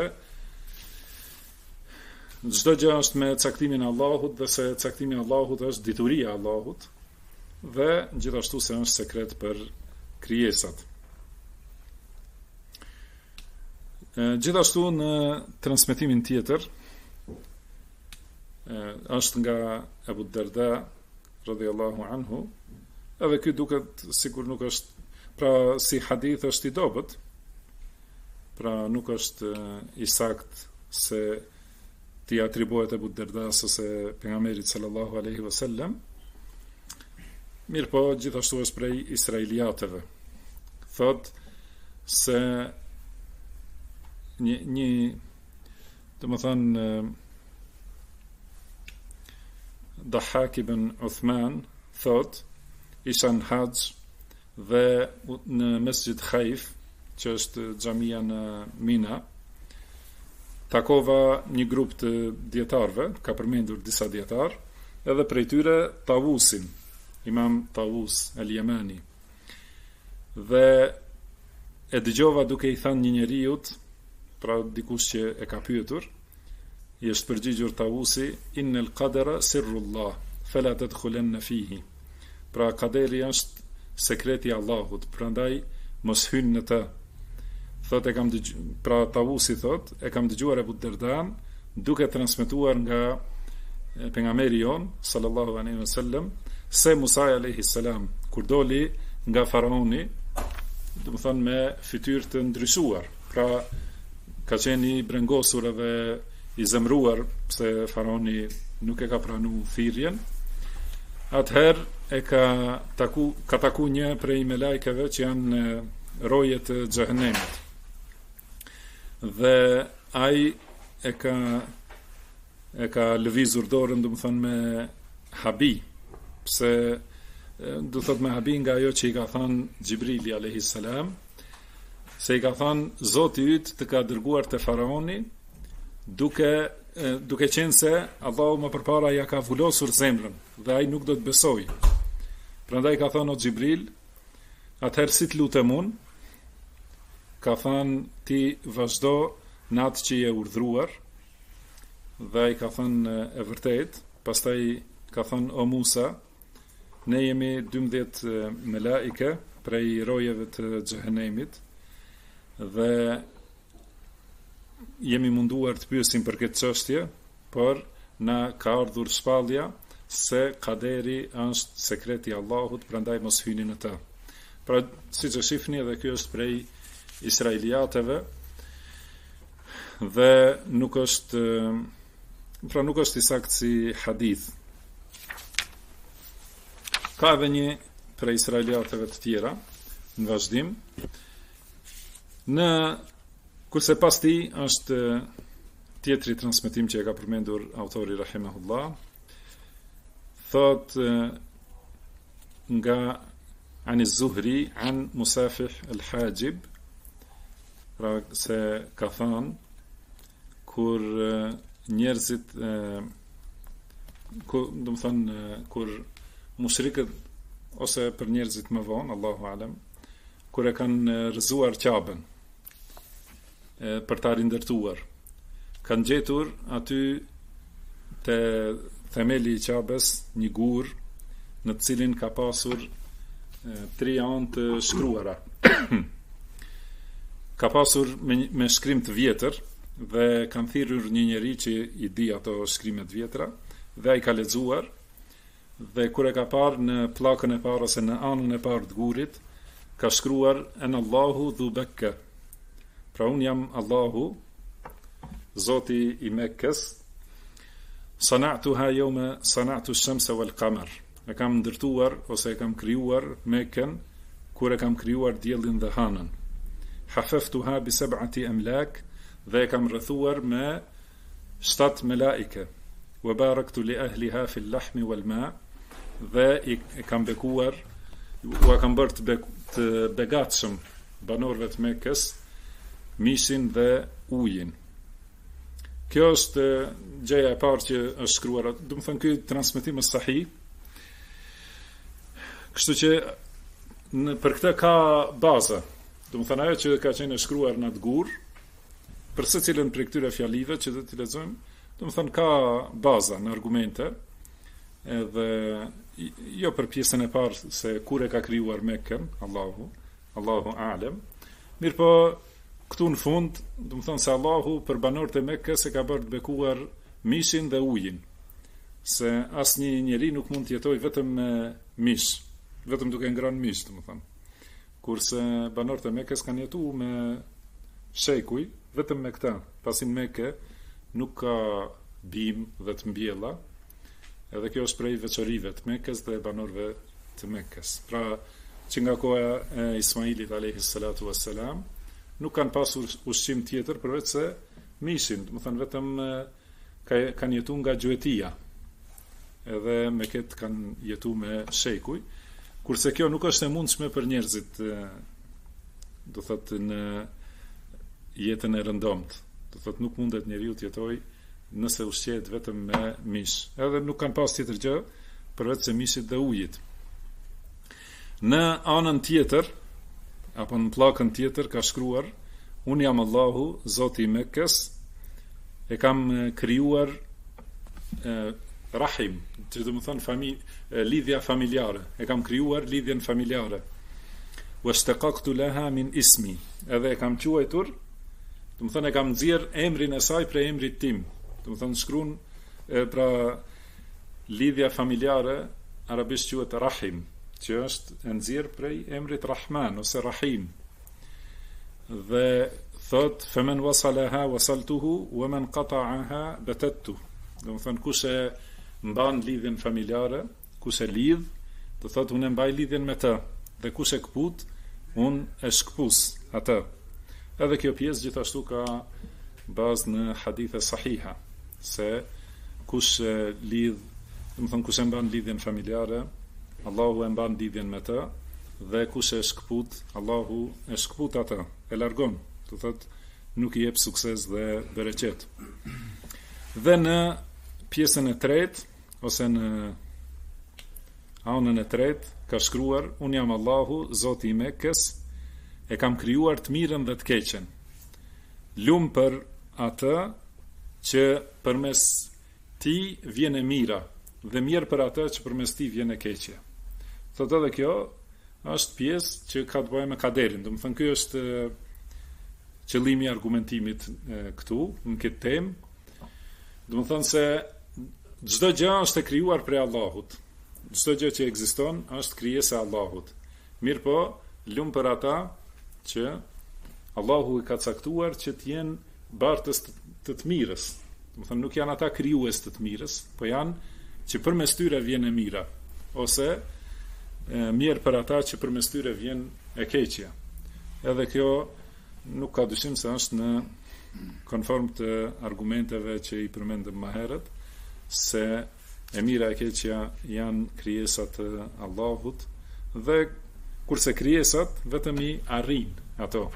çdo gjë është me caktimin e Allahut dhe se caktimi i Allahut është dituria e Allahut dhe gjithashtu se është sekret për krijesat. Gjithashtu në transmetimin tjetër është nga Abu Darda radhiyallahu anhu, edhe ky duket sikur nuk është, pra si hadith është i dobët, pra nuk është i sakt se ti atribuohet Abu Dardas ose pejgamberit sallallahu alaihi wasallam. Mirë po, gjithashtu është prej israeliatëve. Thot se një të më thënë Dahhak ibn Uthman thot, isha në Hax dhe në Mesjid Khaif, që është xhamia në Mina, takova një grup të dietarëve, ka përmendur disa dietar, edhe prej tyre Tawusin, Imam Tawus el-Yamani. Dhe e dëgjova duke i thënë një njeriut, pra dikush që e ka pyetur, i është përgjigjur Tawusi, innal qadara sirrullah, fala tadkhulanna fihi. Pra qaderi është sekreti i Allahut, prandaj mos hyn në të. Thot e kam pra Tawusi thot, e kam dëgjuar Abu Dardan duke transmetuar nga pejgamberi jon sallallahu alaihi wasallam se Musa alayhi salam kur doli nga faraoni, do të thonë me fytyrë të ndryshuar, pra ka qenë i brengosur edhe i zemruar pse faraoni nuk e ka pranuar thirrjen. Atëherë e ka taku një prej me lajkeve që janë roje të xhehenemit. Dhe ai e ka lëvizur dorën, do të thonë me habi, pse do thot me habi nga ajo që i ka thënë Xhibrili alayhi salam, se i ka thënë Zoti yt të ka dërguar te faraoni duke duke qenë se Allahu më përpara ja ka vullosur zemrën dhe ai nuk do të besoj. Prandaj ka thënë o Xhibril, atëherë si të lutem unë? Ka thënë ti vazhdo në atë që je urdhruar, dhe ai ka thënë e vërtet. Pastaj ka thënë o Musa, ne jemi 12 melaike prej rojeve të xhehenemit dhe jemi munduar të pyesim për këtë çështje, por na ka ardhur shpallja se kaderi është sekreti i Allahut, prandaj mos hyni në të. Pra, siç e shihni, edhe kjo është prej israeliateve dhe nuk është i saktë si hadith. Ka edhe një prej israeliateve të tjera në vazhdim. Kurse pas ti është tjetri transmetim që e ka përmendur autori rahimahullah, thot nga Ani Zuhri an Musafih al-Hajib, pra se ka thënë kur njerëzit kur mushrikët ose për njerëzit më vonë, Allahu alem, kur e kanë rrëzuar Ka'ben për ta rindërtuar, kanë gjetur aty te themeli i Ka'bes një gur në të cilin ka pasur 3 anë të shkruara. Ka pasur me shkrim të vjetër dhe kanë thirrur një njeri që i di ato shkrimet vjetra dhe ai ka lexuar dhe kur e ka parë në pllakën e parë ose në anën e parë të gurit ka shkruar en Allahu dhu Bekka. Pra unë jam Allahu, Zoti i Mekkës, sana'tuha yawma sana'tu ash-shamsa wal qamar. E kam ndërtuar ose e kam krijuar Mekkën kur e kam krijuar diellin dhe hanën. Hafaftuha bi 7 amlak, dhe e kam rrethuar me 7 melaike. Wa baraktu li ahliha fi al-lahmi wal ma, dhe e kam bekuar, u kam bërë të begatshëm banorëve të Mekkës mishin dhe ujin. Kjo është gjëja e parë që është shkruar. Do të thënë ky transmetim është sahih. Kështu që për këtë ka baza. Do të thënë ajo që ka qenë shkruar në atë gur, për secilën prej këtyre fjalive që do t'i lexojmë, do të thënë ka baza në argumente, edhe jo për pjesën e parë se kur e ka krijuar Mekkën, Allahu a'lem. Mirpo këtu në fund, do të thonë se Allahu për banorët e Mekkës e ka bërë të bekuar mishin dhe ujin. Se asnjë njeri nuk mund të jetojë vetëm me mish, vetëm duke ngrënë mish, do të thonë. Kurse banorët e Mekkës kanë jetuar me shekuj vetëm me këtë. Pasi në Mekë nuk ka bim dhe të mbjella, edhe kjo është prej veçorive të Mekës dhe banorëve të Mekës. Pra, që nga koha e Ismailit alayhi salatu wassalam, nuk kanë pasur ushqim tjetër përveç se mishin, do të thënë vetëm kanë jetuar nga gjuetia. Edhe me këtë kanë jetuar me shekuj, kurse kjo nuk është e mundshme për njerëzit, do thotë në jetën e rëndomt. Do thotë nuk mundet njeriu të jetojë nëse ushqehet vetëm me mish. Edhe nuk kanë pas tjetër gjë përveç se mishit dhe ujit. Në anën tjetër, apo në pllakën tjetër ka shkruar: unë jam Allahu, Zoti i Mekkës, e kam krijuar rahim, që do të thonë lidhja familjare. E kam krijuar lidhjen familjare. Washtaqaqtu laha min ismi, edhe e kam quajtur, do të thonë e kam nxjerr emrin e saj prej emrit tim. Do të thonë shkruan pra lidhja familjare arabisht quhet rahim, që është e nxjerr prej emrit Rahman ose Rahim. Dhe thot faman wasalaha wasaltuhu wa man qata'aha batattu. Do të thonë kush e mban lidhjen familjare, kush e lidh, do thot unë mbaj lidhjen me të, dhe kush e kput, unë e shkpus atë. Edhe kjo pjesë gjithashtu ka bazë në hadithe sahiha, se kush lidh, do të thonë kush e mban lidhjen familjare, Allahu e mban lidhjen me të, dhe kush e shkput, Allahu e shkput atë, e largon, do thot nuk i jep sukses dhe bereqet. Dhe në pjesën e tretë, ose në anën e tretë, ka shkruar: unë jam Allahu, Zoti i Mekës, e kam krijuar të mirën dhe të keqen. Lum për atë që përmes ti vjen e mira, dhe mirë për atë që përmes ti vjen e keqja. Thotë edhe kjo është pjesë që ka të bëjë me kaderin. Do të thënë ky është qëllimi i argumentimit këtu në këtë temë. Do të thënë se çdo gjë është e krijuar prej Allahut. Çdo gjë që ekziston është krijesa e Allahut. Mirëpo, lum për ata që Allahu i ka caktuar që të jenë bartës të mirës. Do të thënë nuk janë ata krijues të mirës, po janë që përmes tyre vjen e mira, ose mirë për ata që përmes tyre vjen e keqja. Edhe kjo nuk ka dyshim se është në konform të argumenteve që i përmendëm më herët, se e mira e keqja janë krijesat e Allahut, dhe kurse krijesat vetëm i arrin ato.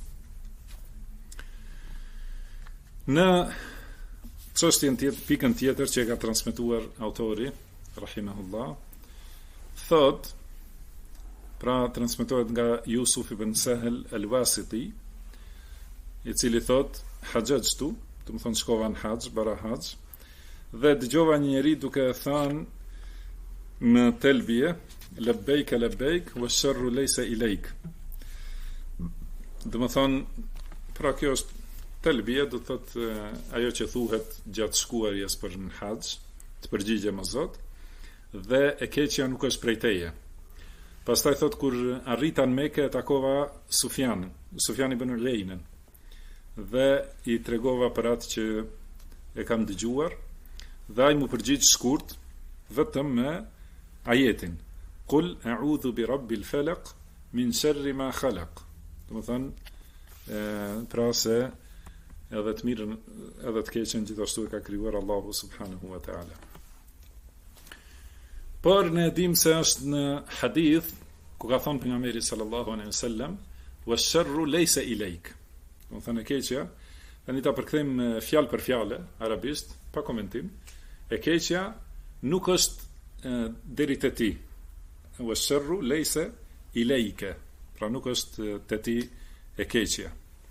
Në çështjen tjetër, pikën tjetër që e ka transmetuar autori rahimahullah, thot, pra transmetohet nga Yusuf ibn Sahel al-Wasiti, i cili thot: haxhajtu, do të thonë shkova në haxh, bara haxh, dhe dëgjova një njeri duke thënë në telbie: labbaik labbaik wash-sharru laysa ilayk. Do të thonë, pra kjo është telbia, do të thotë ajo që thuhet gjatë shkuarjes për në haxh, të përgjigje më Zot, dhe e keqja nuk është prej teje. Pastaj thot, kur arrita në Mekë e takova Sufjan ibn Uyeynen, dhe i tregova për atë që e kam dëgjuar, dhe ai më përgjigj shkurt vetëm me ajetin: Qul a'udhu bi rabbil falaq min sharri ma khalaq. Do të thonë, pra se edhe të mirën edhe të keqen gjithashtu e ka krijuar Allahu subhanahu wa taala. Por ne dim se është në hadith ku ka thënë pejgamberi sallallahu alaihi wasallam: wash-sharru laysa ilayk. Do të thënë keqja, tani ta përkthejmë fjalë për fjalë arabisht pa komentim. E keqja nuk është deri te ti. Wash-sharru laysa ilayka. Pra nuk është te ti e keqja.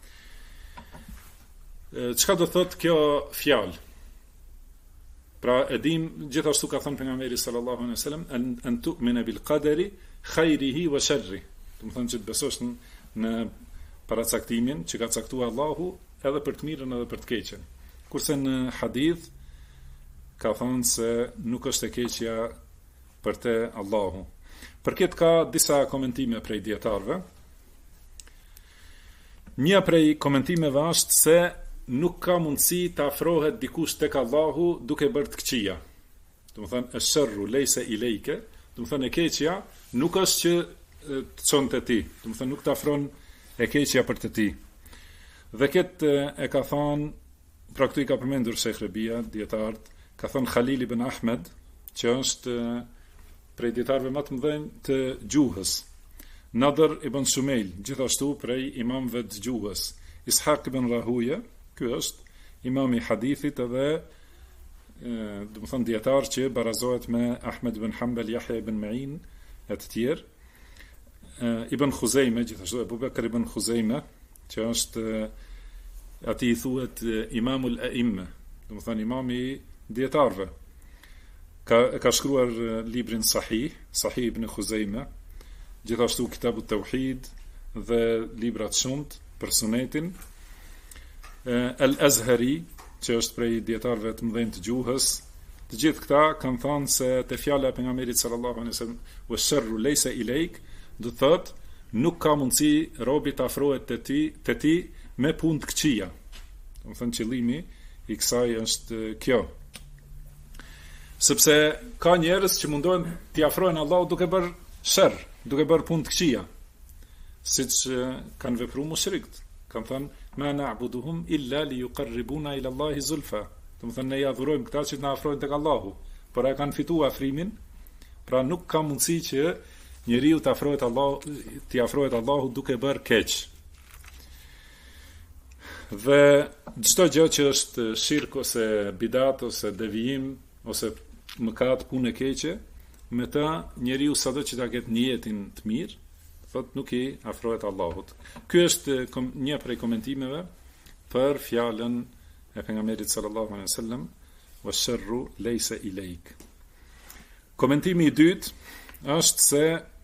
Çka do thot kjo fjalë? Pra e dim, gjithashtu ka thënë pejgamberi sallallahu alaihi wasallam: an tu'mina bil qadari khairihi wa sharri. Do të thonë që të besosh në paracaktimin që ka caktuar Allahu edhe për të mirën edhe për të keqen. Kurse në hadith ka thënë se nuk është e keqja për te Allahu. Për këtë ka disa komentime prej dietarëve. Një prej komentimeve është se nuk ka mundësi të afrohet dikush tek Allahu duke bërë të këqija. Do të thonë ash-sharru laysa ilayka, do të thonë e keqja nuk është që të çon te ti. Do të thonë nuk të afron e keqja për te ti. Dhe këtë e ka thënë, pra këtu i ka përmendur Sheikh Rabia, dietar, ka thënë Khalil ibn Ahmed, që është prej dietarëve më të mëdhenj të gjuhës. Nadr ibn Sumail, gjithashtu prej imamëve të gjuhës. Ishaq ibn Rahuja, ky është imam i hadithit edhe do të thonë dietar që barazohet me Ahmed ibn Hanbal, Yahya ibn Ma'in e të tjerë. Ibn Khuzaime, gjithashtu Abu Bakr ibn Khuzaime, që është ati i thuhet imamul a'imma, do të thonë imami i dietarëve. Ka shkruar librin Sahih ibn Khuzaime, gjithashtu Kitabut Tauhid dhe libra të shumt për sunetin. Al-Azhari, që është prej dietarëve të mëdhenj të gjuhës, të gjithë këta kanë thënë se te fjala e pejgamberit sallallahu alaihi wasallam wash-sharru laysa ilayk, do të thotë nuk ka mundësi robi të afrohet te ti me punë të këqija. Do të thonë qëllimi i kësaj është kjo. Sepse ka njerëz që mundohen t'i afrohen Allahut duke bërë sherr, duke bërë punë të këqija, siç kanë vepruar mushrikët. Kanë thënë ma na'buduhum illa liyuqarribuna ila Allahi zulfa. Do të thonë ne ja adhurojmë këta që na afrojnë tek Allahu, por ai kanë fituar afrimin, pra nuk ka mundësi që njeriu të afrohet Allahu duke bërë keq. Dhe çdo gjë që është shirk ose bidat ose devijim ose mëkat, punë e keqe, me ta njeriu sado që ta ketë niyetin të mirë, thot nuk i afrohet Allahut. Ky është një prej komentimeve për fjalën e pejgamberit sallallahu alaihi wasallam, "Wash-sharru laysa ilayk". Komentimi i dytë është se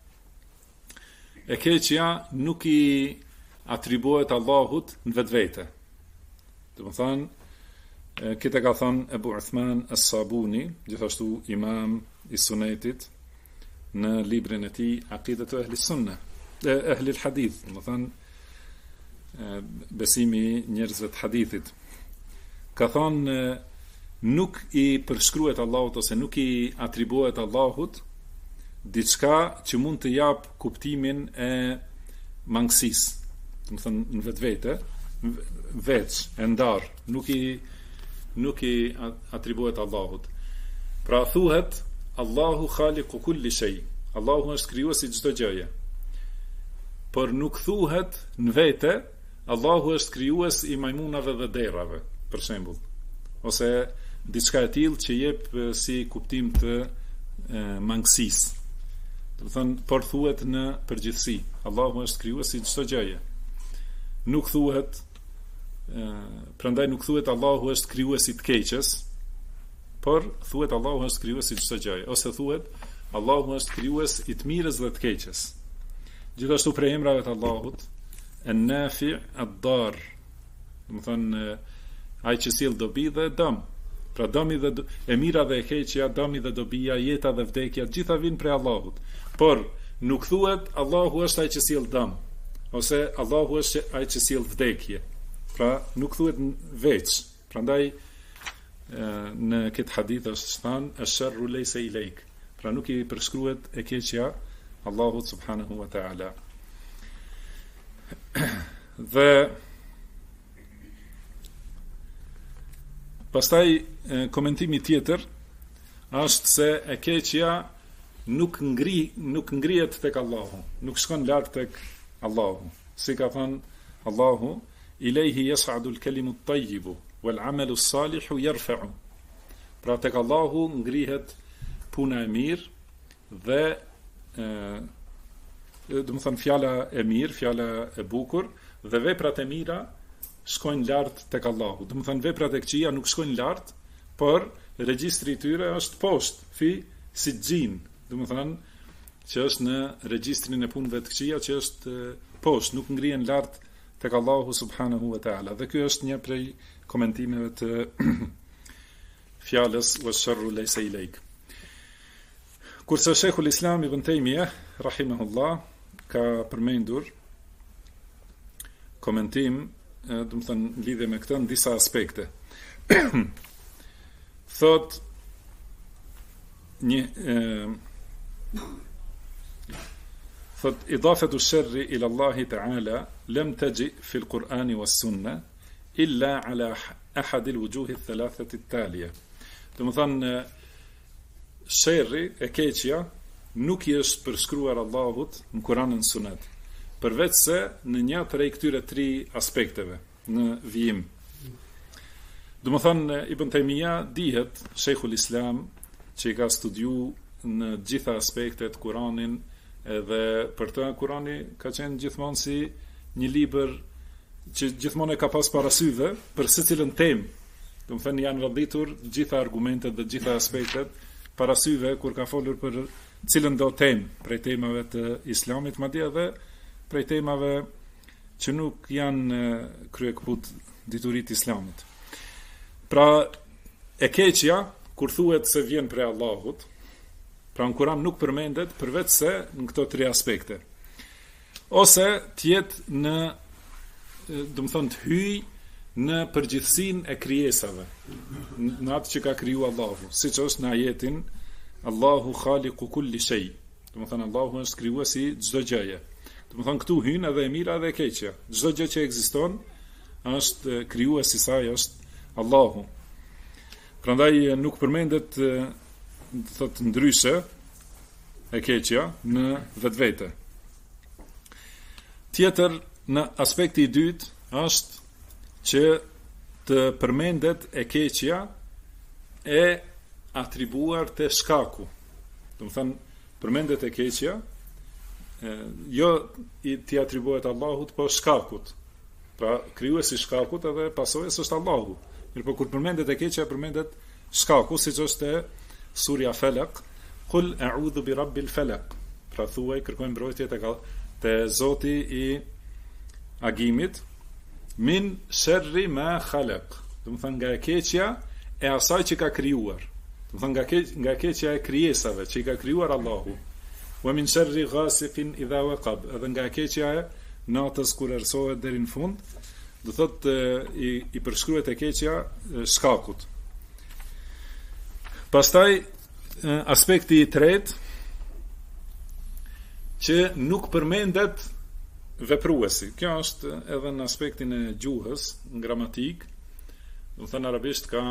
e keqja nuk i atribuohet Allahut në vetvete. Do të thonë, këtë ka thënë Ebu Uthman as-Sabuni, gjithashtu imam i Sunetit, në librin e tij Aqidatu Ahli Sunna, Ahli al-Hadith, do të thonë besimi i njerëzve të hadithit. Ka thënë nuk i përshkruhet Allahut ose nuk i atribuohet Allahut diçka që mund të jap kuptimin e mangësisë, do të thonë në vetvete, veç e ndar, nuk i atribuohet Allahut. Pra thuhet Allahu khaliqu kulli shay. Allahu është krijuesi çdo gjëje. Por nuk thuhet në vete Allahu është krijues i majmunave dhe derrave, për shembull. Ose diçka e tillë që jep si kuptim të mangësisë. Do të thonë, por thuhet në përgjithësi. Allahu është krijuesi i çdo gjëje. Nuk thuhet, prandaj nuk thuhet Allahu është krijuesi të keqes, por thuhet Allahu është krijuesi i çdo gjëje, ose thuhet Allahu është krijues i të mirës dhe të keqes. Gjithashtu prej emrave të Allahut, an-Nafi' ad-Dar, do të thonë ai që sjell dobi dhe dëm. Pra dëmi dhe e mira dhe e keqja, dëmi dhe dobia, jeta dhe vdekja, gjitha vijnë prej Allahut. Por nuk thuhet Allahu është ai që sjell dëm, ose Allahu është ai që sjell vdekje. Pra nuk thuhet veç. Prandaj në këtë hadith është thënë ash-sharru laysa ilayk. Pra nuk i përshkruhet e keqja Allahut subhanahu wa ta'ala. Dhe pastaj komentimi tjetër është se e keqja nuk ngrihet tek Allahu, nuk shkon lart tek Allahu. Si ka thënë Allahu, ilayhi yas'adu al-kalimu at-tayyibu wal-'amalu as-salihu yarfa'u. Pra tek Allahu ngrihet puna e mirë dhe do të thonë fjala e mirë, fjala e bukur dhe veprat e mira shkojnë lart tek Allahu. Do të thonë veprat e këqija nuk shkojnë lart, por regjistri i tyre është poshtë, fi sijjin, do të thonë që është në regjistrin e punëve të këqija që është poshtë, nuk ngrihen lart tek Allahu subhanahu wa ta'ala. Dhe ky është një prej komentimeve të fjalës wash-sharru laysa ilayk. Kurse Sheikhul Islam Ibn Taymiyah rahimahullah ka përmendur komentim, do të thënë lidhje me këtë në disa aspekte. Thot idafatu ash-sharri ila Allah ta'ala lam taji fi al-Qur'an wa as-sunnah illa ala ahad al-wujuh ath-thalathah at-taliya. Do të thënë sherri e keqja nuk i është përshkruar Allahut në Kur'an dhe Sunet, përveç se në një prej këtyre tri aspekteve në vijim. Do të thonë Ibn Taymija dihet Sheikhul Islam që i ka studiu në gjitha aspektet Kur'anin, edhe për të Kur'ani ka qenë gjithmonë si një libër që gjithmonë e ka pas parasyve për secilën temë. Do të thënë janë rrëdhitur gjitha argumentet dhe gjitha aspektet parasyve kur ka folur për cilën do temë prej temave të Islamit, madje edhe prej temave që nuk janë kryekput diturit Islamit. Pra e keqja kur thuhet se vjen prej Allahut, pra në Kur'an nuk përmendet përveç se në këto tri aspekte. Ose tjetë në, do të thonë të hyj në përgjithsinë e krijesave, në atë që ka kriju Allahu, siç është në ajetin Allahu khaliqu kulli shay. Do të thonë Allahu është krijuesi çdo gjëje. Do të thonë këtu hyn edhe e mira edhe e keqja. Çdo gjë që ekziston është krijuesi i saj është Allahu. Prandaj nuk përmendet thot ndryshe e keqja në vetvete. Tjetër në aspekti i dytë është që të përmendet e keqja e atribuar të shkaku. Do të thënë, përmendet e keqja, jo ti atribuohet Allahut, po shkakut. Pra, krijuesi shkakut edhe pasojës është Allahu. Mirë, kur përmendet e keqja, përmendet shkaku, siç është e surja Falaq, Qul a'udhu bi rabbil falaq. Pra thuaj, kërkojmë mbrojtje te Zoti i agimit, min sharri ma khalaq. Do të thënë nga e keqja e asaj që ka krijuar. Do të thënë nga keqja e krijesave që i ka krijuar Allahu. Wa min sharri ghasiqin idha waqab. Edhe nga keqja e natës kur ersohet deri në fund, do thotë i përshkruhet e keqja shkakut. Pastaj aspekti i tretë që nuk përmendet vepruesi. Kjo është edhe në aspektin e gjuhës, në gramatik. Do thënë arabisht ka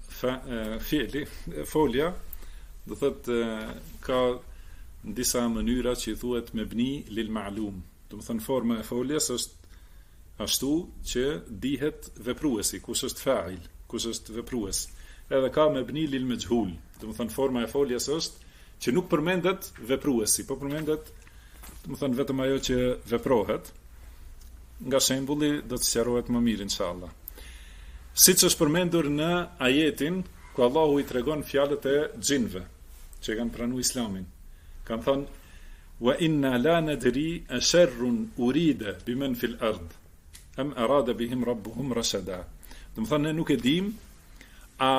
folja, do thotë ka në disa mënyra që i thuhet mebni lil ma'lum. Do thënë forma e foljes është ashtu që dihet vepruesi, kush është fa'il, kush është veprues. Edhe ka mebni lil majhul. Do thënë forma e foljes është që nuk përmendet vepruesi, po përmendet do thënë vetëm ajo që veprohet. Nga shembulli do të sqarohet më mirë inshallah. Siç është përmendur në ajetin ku Allahu i tregon fjalët e xhinve që kanë pranuar Islamin. Kanë thënë wa inna la nadri asharrun urida biman fil ard am arada bihim rabbuhum rashada. Do të thënë ne nuk e dim a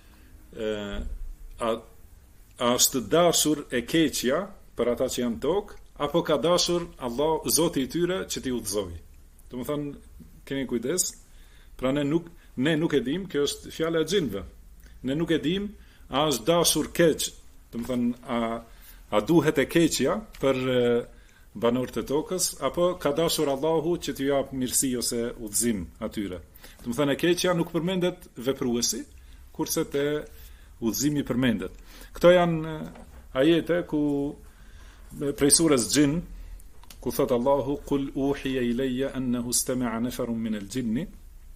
është dashur e keqja për ata që janë tokë, apo ka dashur Allah, Zoti i tyre, që t'i udhëzojë. Do të thënë, keni kujdes, pra ne nuk e dim, kjo është fjala e xhinve. Ne nuk e dim a është dashur keq, do të thënë a duhet e keqja për banorët e tokës, apo ka dashur Allahu që t'i jap mirësi ose udhëzim atyre. Do të thënë e keqja nuk përmendet vepruesi, kurse te udhëzimi përmendet. Këto janë ajete ku prej surës Gjin, ku thot Allahu Qul uhiya ilayya annahu istama'a nafarun min al-jinni.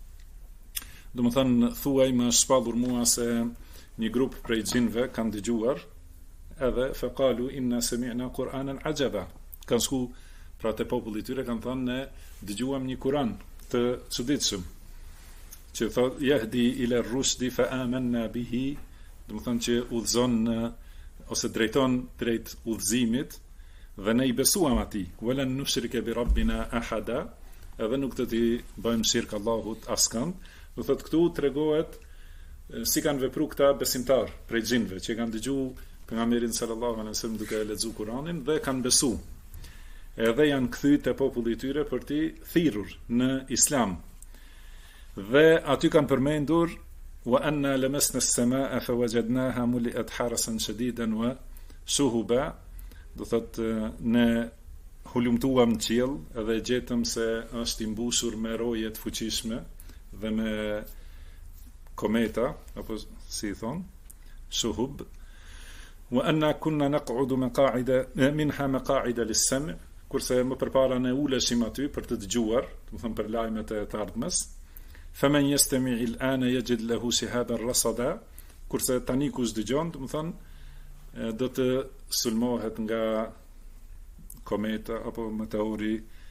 Do të thënë thuaj më shpallur mua se një grup prej xhinve kanë dëgjuar, edhe faqalu inna sami'na Qur'anan ajaba. Kanë shku pra te populli i tyre kanë thënë ne dëgjuam një Kur'an të çuditshëm që thot yahdi ila ar-rushdi fa amanna bihi, do të thënë që udhzon ose drejton drejt udhëzimit dhe ne i besuam atij. Wala nushrike bi rabbina ahada, edhe nuk do t'i bëjmë shirk Allahut askënd. Do thotë këtu tregohet si kanë vepruar këta besimtar prej xhinve që kanë dëgjuar pejgamberin sallallahu alaihi wasallam duke lexuar Kur'anin dhe kanë besuar. Edhe janë kthyer te populli i tyre për t'i thirrur në Islam. Dhe aty kanë përmendur wa anna lamasna as-samaa fa wajadnaha muli'at harasan shadidan wa shuhuba. Do thotë ne hulumtuam në qiell edhe gjetëm se është i mbushur me roje të fuqishme dhe me kometa, apo si i thon, shuhub. Wa anna kunna naq'udu minha maqa'ida lis-sam', kurse më përpara ne uleshim aty për të dëgjuar, do të thënë për lajmet e të ardhmes. Faman yastami' al-ana yajid lahu shihaban rasada, kurse tani kush dëgjon, do të thënë do të sulmohet nga kometa apo meteori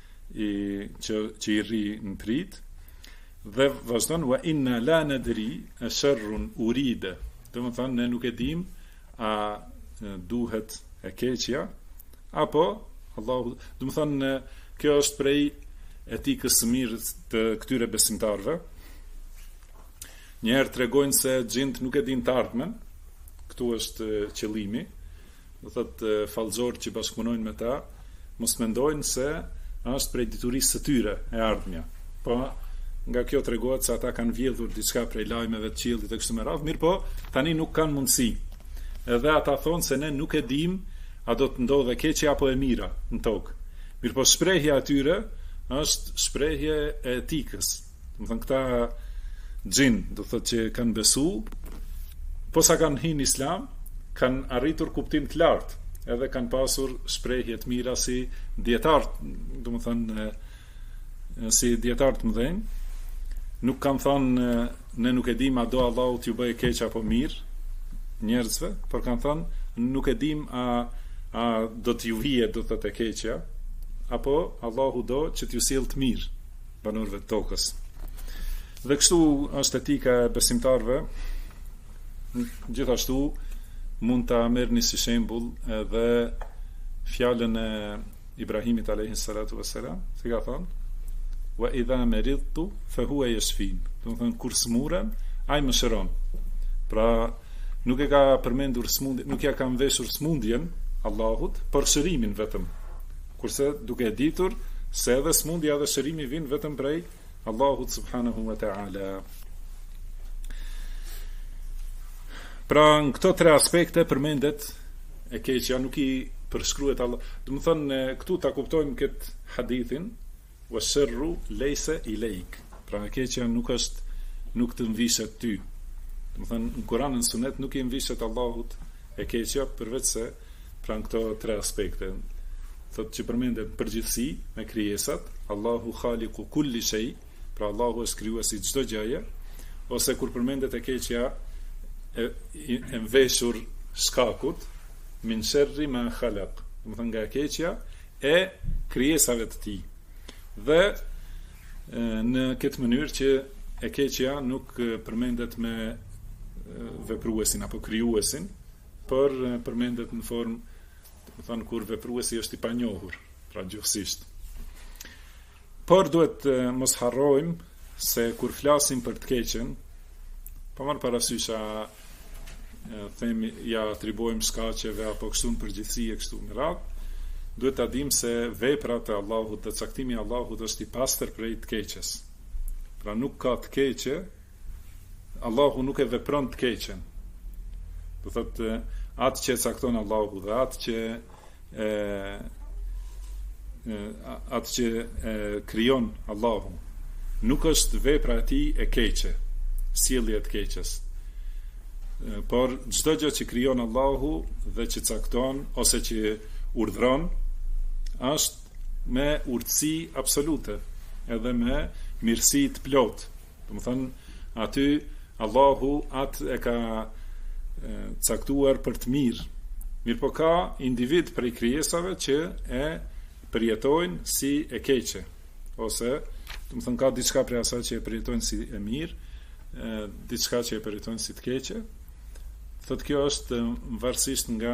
që i rri në prit. Dhe vazhdon wa inna la nadri asharrun urida. Do të thënë ne nuk e dim a duhet e keqja apo Allahu, do të thënë kjo është prej etikës së mirë të këtyre besimtarëve. Njëherë tregojnë se xhint nuk e din të ardhmen. Këtu është qëllimi. Do thotë fallxorët që bashkëpunojnë me ta mos mendojnë se është prej diturisë së tyre e ardhmja. Po nga kjo tregohet se ata kanë vjedhur diçka prej lajmeve të qiellit e kështu me radhë, mirë po tani nuk kanë mundësi. Edhe ata thonë se ne nuk e dim a do të ndodhe keqja apo e mira në tokë. Mirë po shprehja atyre është shprehje e etikës. Do thënë këta xhin, do thotë që kanë besu, po sa kanë hyrë në Islam, kanë arritur kuptim të lartë, edhe kanë pasur shprehje të mira si dietar, do të thënë si dietar të mëdhenj. nuk kanë thënë ne nuk e dim a do Allahu t'ju bëjë keq apo mirë njerëzve, por kanë thënë nuk e dim a do t'ju vije do të keqja apo Allahu do që t'ju sjell të mirë banorëve të tokës. Dhe kështu është etika e besimtarëve. Gjithashtu mund ta merrni si shembull edhe fjalën e Ibrahimit alayhi salatu wassalam, si ka thënë: "Wa idha maridtu fa huwa yashfin." Do të thënë kur smurem, ai më shëron. Pra nuk e ka përmendur smundjen, nuk ja ka mveshur smundjen Allahut, por shërimin vetëm. Kurse duke e ditur se edhe smundja dhe shërimi vijnë vetëm prej Allahut subhanahu wa ta'ala. Pra në këto tre aspekte përmendet e keqja, nuk i përshkruhet Allah. Do të thonë këtu ta kuptojmë këtë hadithin, wa sharru laysa ilayk. Pra e keqja nuk të mvishet ty. Do të thonë në Kur'an dhe Sunet nuk i mvishet Allahut e keqja përveç se pra në këto tre aspekte. Thotë që përmendet përgjithësi me krijesat, Allahu khaliqu kulli shay, pra Allahu është krijuesi çdo gjëje, ose kur përmendet e keqja e mveshur shkakut min sharri ma khalaq, do të thonë nga e keqja e krijesave të tij. Dhe në këtë mënyrë që e keqja nuk përmendet me vepruesin apo krijuesin, por përmendet në formë, do të thonë kur vepruesi është i panjohur, pra gjithësisht. Por duhet mos harrojmë se kur flasim për të keqen, pa marrë parasysh themi ja atribuojmë shkaqeve apo kështu në përgjithësi e kështu me radhë, duhet ta dimë se veprat e Allahut dhe caktimi i Allahut është i pastër prej të keqes. Pra nuk ka të keqe, Allahu nuk e vepron të keqen. Do thotë atë që cakton Allahu dhe atë që krijon Allahu nuk është vepra e tij e keqe, sjellja e keqes. Por çdo gjë që krijon Allahu dhe që cakton ose që urdhron është me urtësi absolute, edhe me mirësi të plotë. Do të thonë aty Allahu atë e ka caktuar për të mirë. Mirë po ka individ prej krijesave që e përjetojnë si e keqe, ose do të thonë ka diçka prej asaj që e përjetojnë si e mirë, diçka që e përjetojnë si të keqe. Thotë kjo është varësisht nga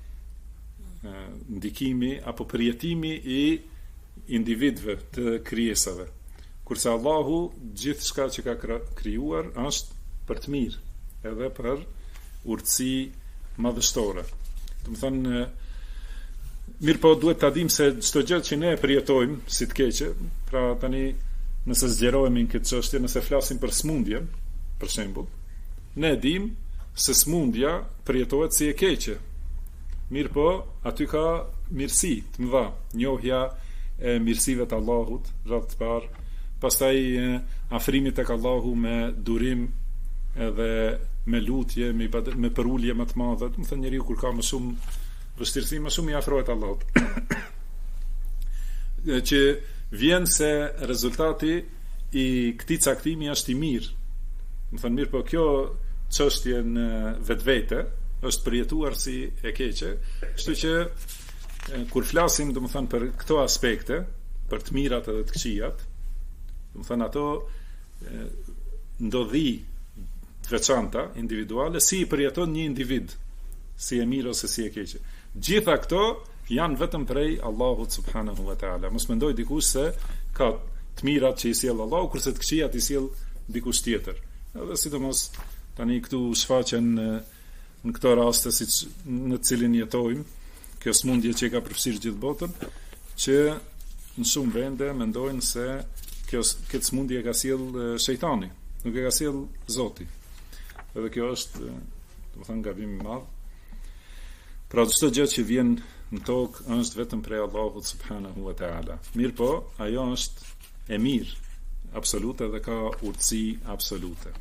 ndikimi apo përjetimi i individëve të krijesave. Kurse Allahu gjithçka që ka krijuar është për të mirë, edhe për urtësi madhështore. Do të thonë mirë po duhet ta dimë se çdo gjë që ne e përjetojmë si të keqe, pra tani nëse zgjerohemi në këtë çështje, nëse flasim për smundjen, për shembull, ne e dimë se smundja përjetohet si e keqe. Mirë po, aty ka mirësi të mëdha, njohja e mirësive të Allahut, radhë të parë, pastaj afrimi tek Allahu me durim edhe me lutje, me përulje më të madhe. Do të thënë njeriu kur ka më shumë vështirësi, më shumë i afrohet Allahut. Që vjen se rezultati i këtij caktimi është i mirë. Do të thënë mirë po kjo çështje në vetvete është përjetuar si e keqe, kështu që kur flasim domethënë për këto aspekte, për të mirat edhe të këqijat, domethënë ato ndodhi të veçanta, individuale, si i përjeton një individ, si e mirë ose si e keqe. Gjitha këto janë vetëm prej Allahut subhanahu wa taala. Mos mendoj dikush se ka të mirat që i sjell Allahu, kurse të këqijat i sjell dikush tjetër. Edhe sidomos tani këtu shfaqen në këto raste siç në të cilin jetojmë, kjo smundje që ka përfshirë gjithë botën, që në shumë vende mendojnë se këtë smundje ka sjell shejtani, nuk e ka sjell Zoti. Edhe kjo është, do të thënë, gabim i madh. Pra çdo gjë që vjen në tokë është vetëm prej Allahut subhanahu wa taala. Mirë po, ajo është e mirë, absolute dhe ka urtësi absolute.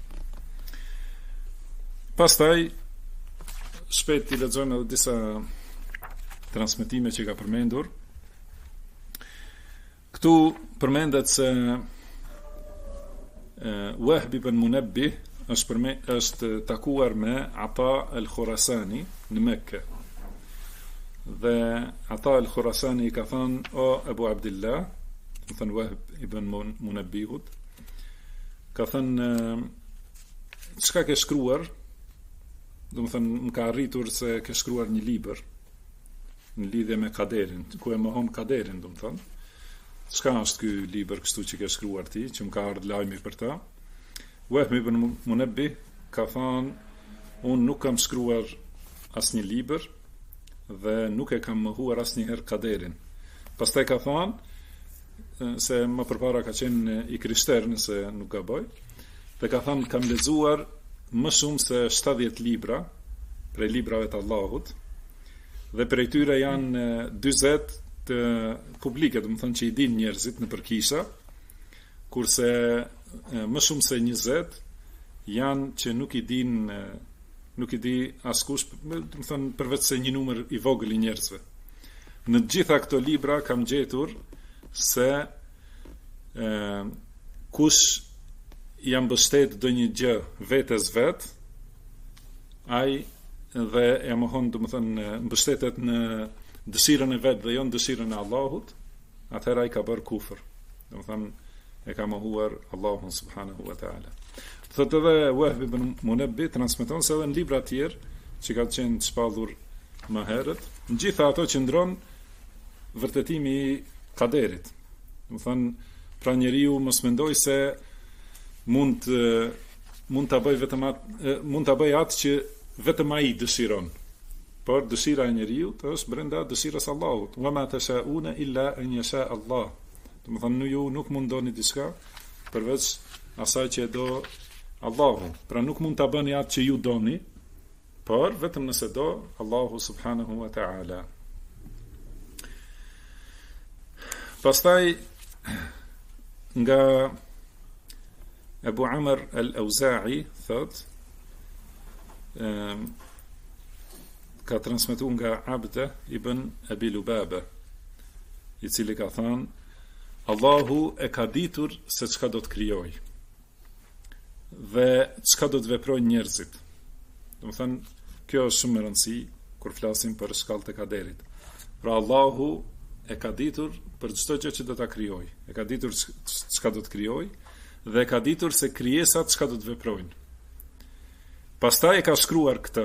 Pastaj shpejt t'i lexojmë edhe disa transmetime që ka përmendur. Këtu përmendet se Wahb ibn Munabbih është takuar me Ata al-Khurasani në Mekë. Dhe Ata al-Khurasani ka thënë: "O Abu Abdillah", do thënë Wahb ibn Munabbihut, ka thënë: "Çka ke shkruar?" Do të thënë më ka arritur se ke shkruar një libër në lidhje me kaderin, ku e mohon kaderin, do të thënë. Çka është ky libër kështu që ke shkruar ti, që më ka ardhur lajmi për ta? Wahb ibn Munabbih ka thënë: "Unë nuk kam shkruar asnjë libër dhe nuk e kam mohuar asnjëherë kaderin." Pastaj ka thënë se më përpara ka qenë i krishterë, nëse nuk gaboj, dhe ka thënë: "Kam lexuar më shumë se 70 libra prej librave të Allahut, dhe prej tyre janë 40 të publike, do të thënë që i din njerëzit në përkisha, kurse më shumë se 20 janë që nuk i di askush, do të thënë përveç se një numër i vogël i njerëzve. Në të gjitha këto libra kam gjetur se kush jam mbështet do një gjë vetes vet, ai dhe e mohon, do të thënë mbështetet në dëshirën e vet dhe jo në dëshirën e Allahut, atëherë ai ka bërë kufër. Do të thënë e ka mohuar Allahun subhanahu wa taala. Thotë edhe Wahb ibn Munabbih transmeton se edhe në libra të tjerë që kanë qenë të shpallur më herët, në gjitha ato qëndron vërtetimi i kaderit. Do të thënë pra njeriu mos mendoj se mund ta bëj vetëm mund ta bëj atë që vetëm ai dëshiron. Por dëshira e njeriu është brenda dëshirës së Allahut. Wa ma tashauna illa an yasha Allah. Do të thënë ju nuk mundoni diçka përveç asaj që e do Allahu. Pra nuk mund ta bëni atë që ju doni, por vetëm nëse do Allahu subhanahu wa taala. Pastaj nga Abu Amr al-Auza'i thot, ka transmetuar nga Abda ibn Abi Lubaba, i cili ka thënë: Allahu e ka ditur se çka do të krijojë dhe çka do të veprojnë njerëzit. Do të thënë, kjo është shumë e rëndësishme kur flasim për shkallët e kaderit. Pra Allahu e ka ditur për çdo gjë që do ta krijojë. E ka ditur çka do të krijojë dhe ka ditur se krijesat çka do të veprojnë. Pastaj e ka shkruar këtë.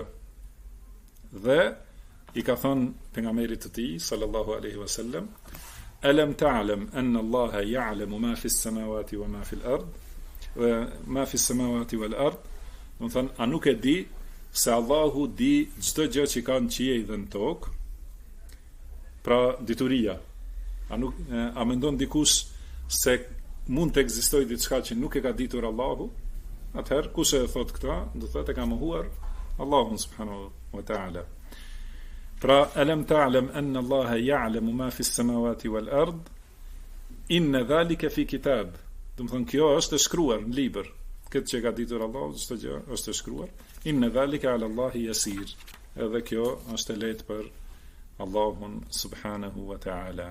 Dhe i ka thënë pejgamberit të tij sallallahu alaihi wasallam: "Alam ta'lam anna Allaha ya'lamu ma fi as-samawati wa ma fi al-ard wa ma fi as-samawati wal ard." Do të thënë, a nuk e di se Allahu di çdo gjë që ka në qiell dhe në tokë? Pra dituria. A mendon dikush se mund të ekzistojë diçka që nuk e ka ditur Allahu? Atëherë kush e thot këtë, do thotë e ka mohuar Allahun subhanahu wa ta'ala. Pra alam ta'lam anna Allaha ya'lamu ma fi as-samawati wal ard inna dhalika fi kitab. Do të thonë kjo është e shkruar në libër. Këtë që ka ditur Allahu, çdo gjë është e shkruar. Inna dhalika 'ala Allahi yasir. Edhe kjo është e lehtë për Allahun subhanahu wa ta'ala.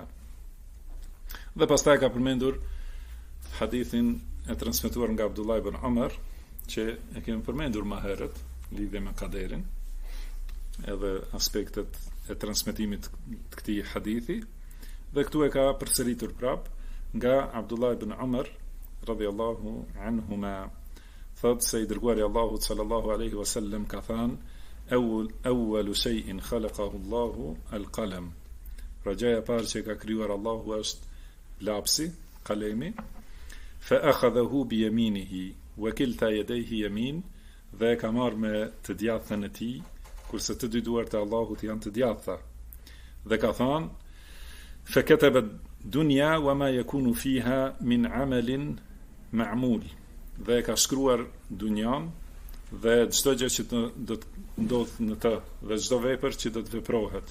Dhe pastaj ka përmendur hadithin e transmetuar nga Abdullah ibn Umar, që e kemi përmendur më herët, lidhje me kaderin, edhe aspektet e transmetimit të këtij hadithi, dhe këtu e ka përsëritur prap nga Abdullah ibn Umar radhiyallahu anhuma, thot se i dërguari Allahut sallallahu alaihi wasallam ka thënë: awwalu shay'in khalaqahu Allahu al-qalam. Pra gjëja e parë që ka krijuar Allahu është lapsi, kalemi. Fa akhadhahu bi yaminihi wa kilta yadayhi yamin, dhe ka marrë me të djathtën e tij, kurse të dy duart e Allahut janë të djathta. Dhe ka thënë: fa kataba dunya wa ma yakunu fiha min amalin ma'mul. Dhe ka shkruar dunjan dhe çdo gjë që do të ndodh në të, dhe çdo vepër që do të veprohet.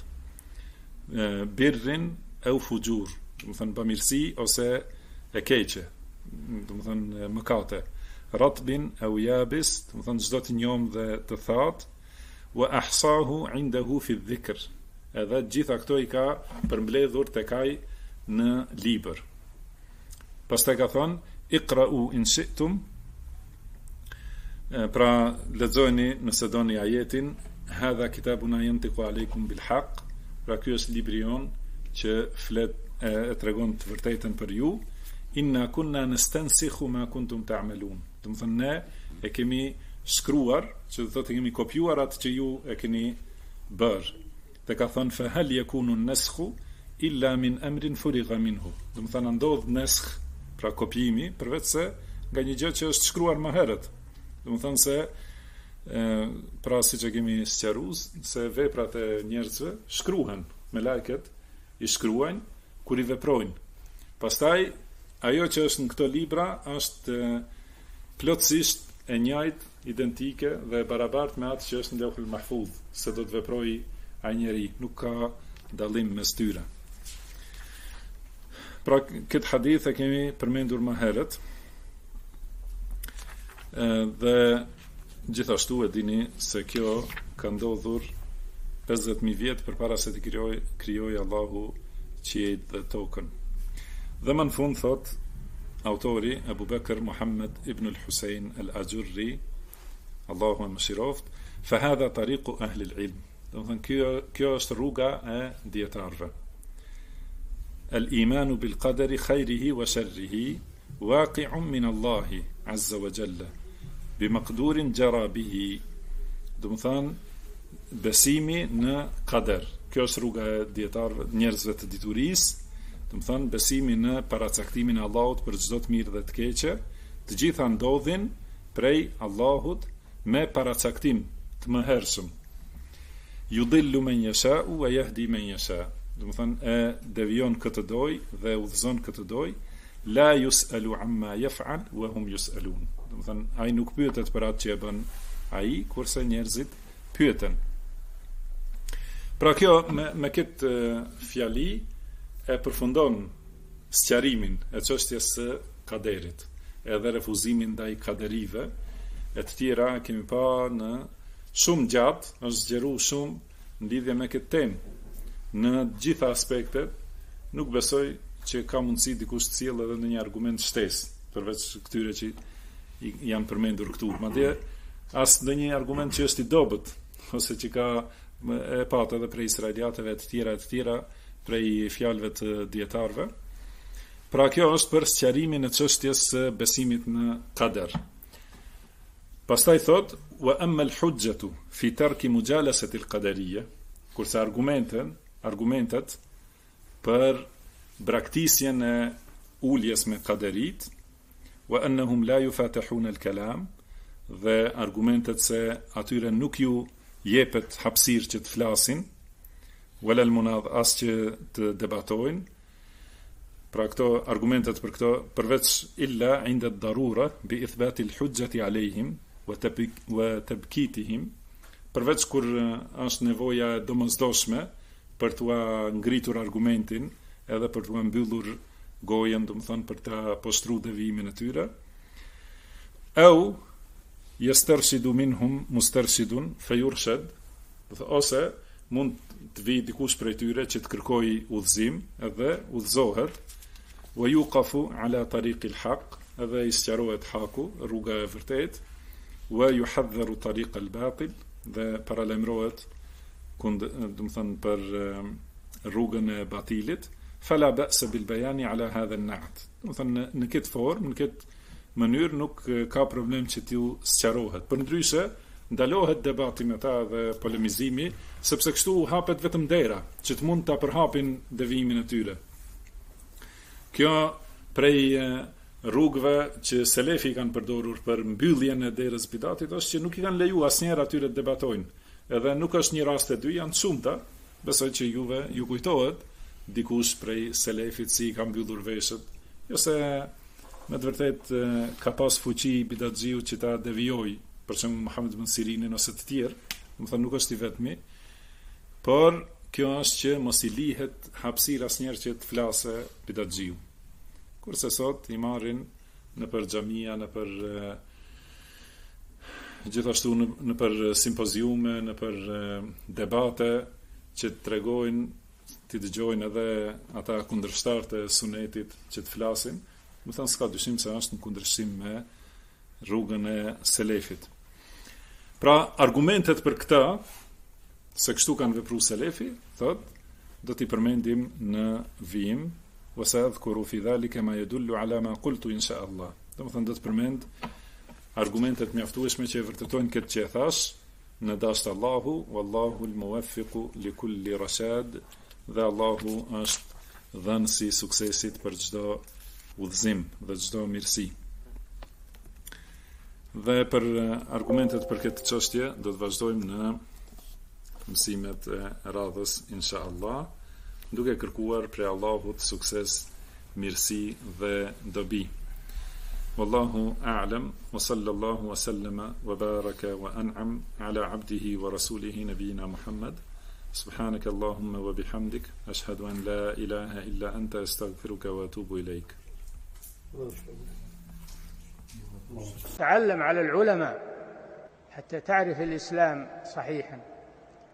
Birrin au fujur, do të thënë bamirësi ose e keqe, do të thënë mëkate. Ratbin au yabis, do të thënë çdo të njom dhe të thatë. Wa ahsahu indahu fi dhikr. Edhe gjitha këto i ka përmbledhur tek ai në libër. Pastaj ka thënë: iqra'u in shi'tum Pra lexojeni nëse doni ajetin, hadha kitabuna yantiqu aleikum bil haqq. Pra ky është libri jon që flet e tregon të vërtetën për ju. Inna kunna nastansikhu ma kuntum ta'malun. Do të thënë ne e kemi shkruar, që do thotë kemi kopjuar atë që ju e keni bërë. Dhe ka thënë fa hal yakunu an-naskhu illa min amrin furigha minhu. Do të thënë ndodh naskh, pra kopjimi, përveç se nga një gjë që është shkruar më herët. Do të thënë se pra siç e kemi sqaruar, se veprat e njerëzve shkruhen, me lajket i shkruajnë kur i veprojnë. Pastaj ajo që është në këto libra është plotësisht e njëjtë, identike dhe e barabartë me atë që është në Lauhul Mahfuz, se do të veprojë ai njeri, nuk ka dallim mes tyre. Pra këtë hadith e kemi përmendur më herët, dhe gjithashtu e dini se kjo ka ndodhur 50.000 vjet përpara se të krijojë Allahu qiejt dhe tokën. Dhe më në fund thot autori Abu Bakr Muhammad ibn al-Husayn al-Ajurri, Allahu e mëshiroft, fa hadha tariqu ahli al-ilm. Do të thënë kjo është rruga e dietarëve. Al-imanu bil qadari khayrihi wa sharrihi waqi'un min Allahi azza wa jalla bi maqdurin jara bihi. Do të thënë besimi në qadar. Kjo është rruga e dietarëve, njerëzve të diturisë. Do të thënë besimi në paracaktimin e Allahut për çdo të mirë dhe të keqe, të gjitha ndodhin prej Allahut me paracaktim të mëhershëm. Yudillu men yasha'u wa yahdi men yasha'. Do të thënë e devijon këtë doj dhe udhëzon këtë doj. La yus'alu amma yaf'al wa hum yus'alun. Do të thënë ai nuk pyetet për atë që e bën ai, kurse njerëzit pyeten. Pra kjo me këtë fjali e përfundon sqarimin e çështjes së kaderit, edhe refuzimin ndaj kaderive, e të tjera kemi pa në shumë gjatë, është zgjeru shumë në lidhje me këtë temë. Në gjitha aspektet, nuk besoj që ka mundësi dikush të sjellë edhe në një argument shtesë, përveç këtyre që janë përmendur këtu. Madje as ndonjë argument që është i dobët, ose që ka e patë edhe prej israeliatëve të tjera prej fjalëve të dietarëve. Pra kjo është për sqarimin e çështjes së besimit në qader. Pastaj thot wa amma al-hujjatu fi tarki mujalasati al-qadariyya, kurse argumentet për braktisjen e uljes me qaderit, wa annahum la yufatihuna al-kalam, dhe argumentet se atyre nuk ju jepet hapësirë që të flasin, wala al-munadh, as që të debatojnë. Pra këto argumentet për këto, përveç illa inda ad-darura bi ithbati al-hujjati alayhim wa tabkitihim, përveç kur është nevoja e domosdoshme për t'ua ngritur argumentin edhe për t'ua mbyllur gojen, do të thonë për ta poshtruar devimin e tyre. Au yastarshidu minhum mustarshidun fayurshad, ose mund të vijë dikush prej tyre që të kërkojë udhëzim edhe udhëzohet, wa yuqafu ala tariqi al-haq, edhe i sqarohet haku, rruga e vërtetë, wa yuhadharu tariqa al-batil, dhe paralajmërohet do të thënë për rrugën e batilit. Fala ba'sa bil bayani ala hadha an-na'at. Do të thënë në këtë formë, në këtë mënyrë nuk ka problem që t'ju sqarohet. Përndryshe ndalohet debati me ta dhe polemizimi, sepse kështu hapet vetëm dera që të mund ta përhapin devimin e tyre. Kjo prej rrugëve që selefi kanë përdorur për mbylljen e derës bidatit është që nuk i kanë leju asnjëherë atyre të debatojnë. Edhe nuk është një rast e dy, janë të shumta. Besoj që juve ju kujtohet dikush prej selefit si ka mbyllur veshët, jo se me të vërtet ka pas fuqi bidatxiu që ta devijoj, për shembull Muhammed ibn Sirinin ose të tjerë, do të thënë nuk është i vetmi, por kjo është që mos i lihet hapësirë asnjëherë që të flasë bidatxiu. Kurse sot i marrin në për xhamia, në për gjithashtu në për simpoziume, në për debate që të tregojnë, të dëgjojnë edhe ata kundërshtarët e sunetit që të flasin. Më thënë s'ka dyshim se është në kundërshtim me rrugën e selefit. Pra, argumentet për këta, se kështu kanë vepru selefi, thot, do t'i përmendim në vijim, wasa adhkuru fi dhalike ma yadullu ala ma qultu insha Allah. Domethënë do të përmend argumentet mjaftueshme që e vërtetojnë këtë që e thash, në dashtë Allahu, wallahu al-muwaffiqu li kulli rashad, dhe Allahu është dhënësi suksesit për çdo udhëzim dhe çdo mirësi. Dhe për argumentet për këtë çështje do të vazhdojmë në mësimet e radhës insha Allah, duke kërkuar prej Allahut sukses, mirësi dhe dobi. Wallahu a'lam, wa sallallahu wa sallama wa baraka wa an'am ala abdihi wa rasulihi nabiyina Muhammad. Subhanaka Allahumma wa bihamdik, ashhadu an la ilaha illa anta, astaghfiruka wa atubu ilayk. تعلم على العلماء حتى تعرف الإسلام صحيحا.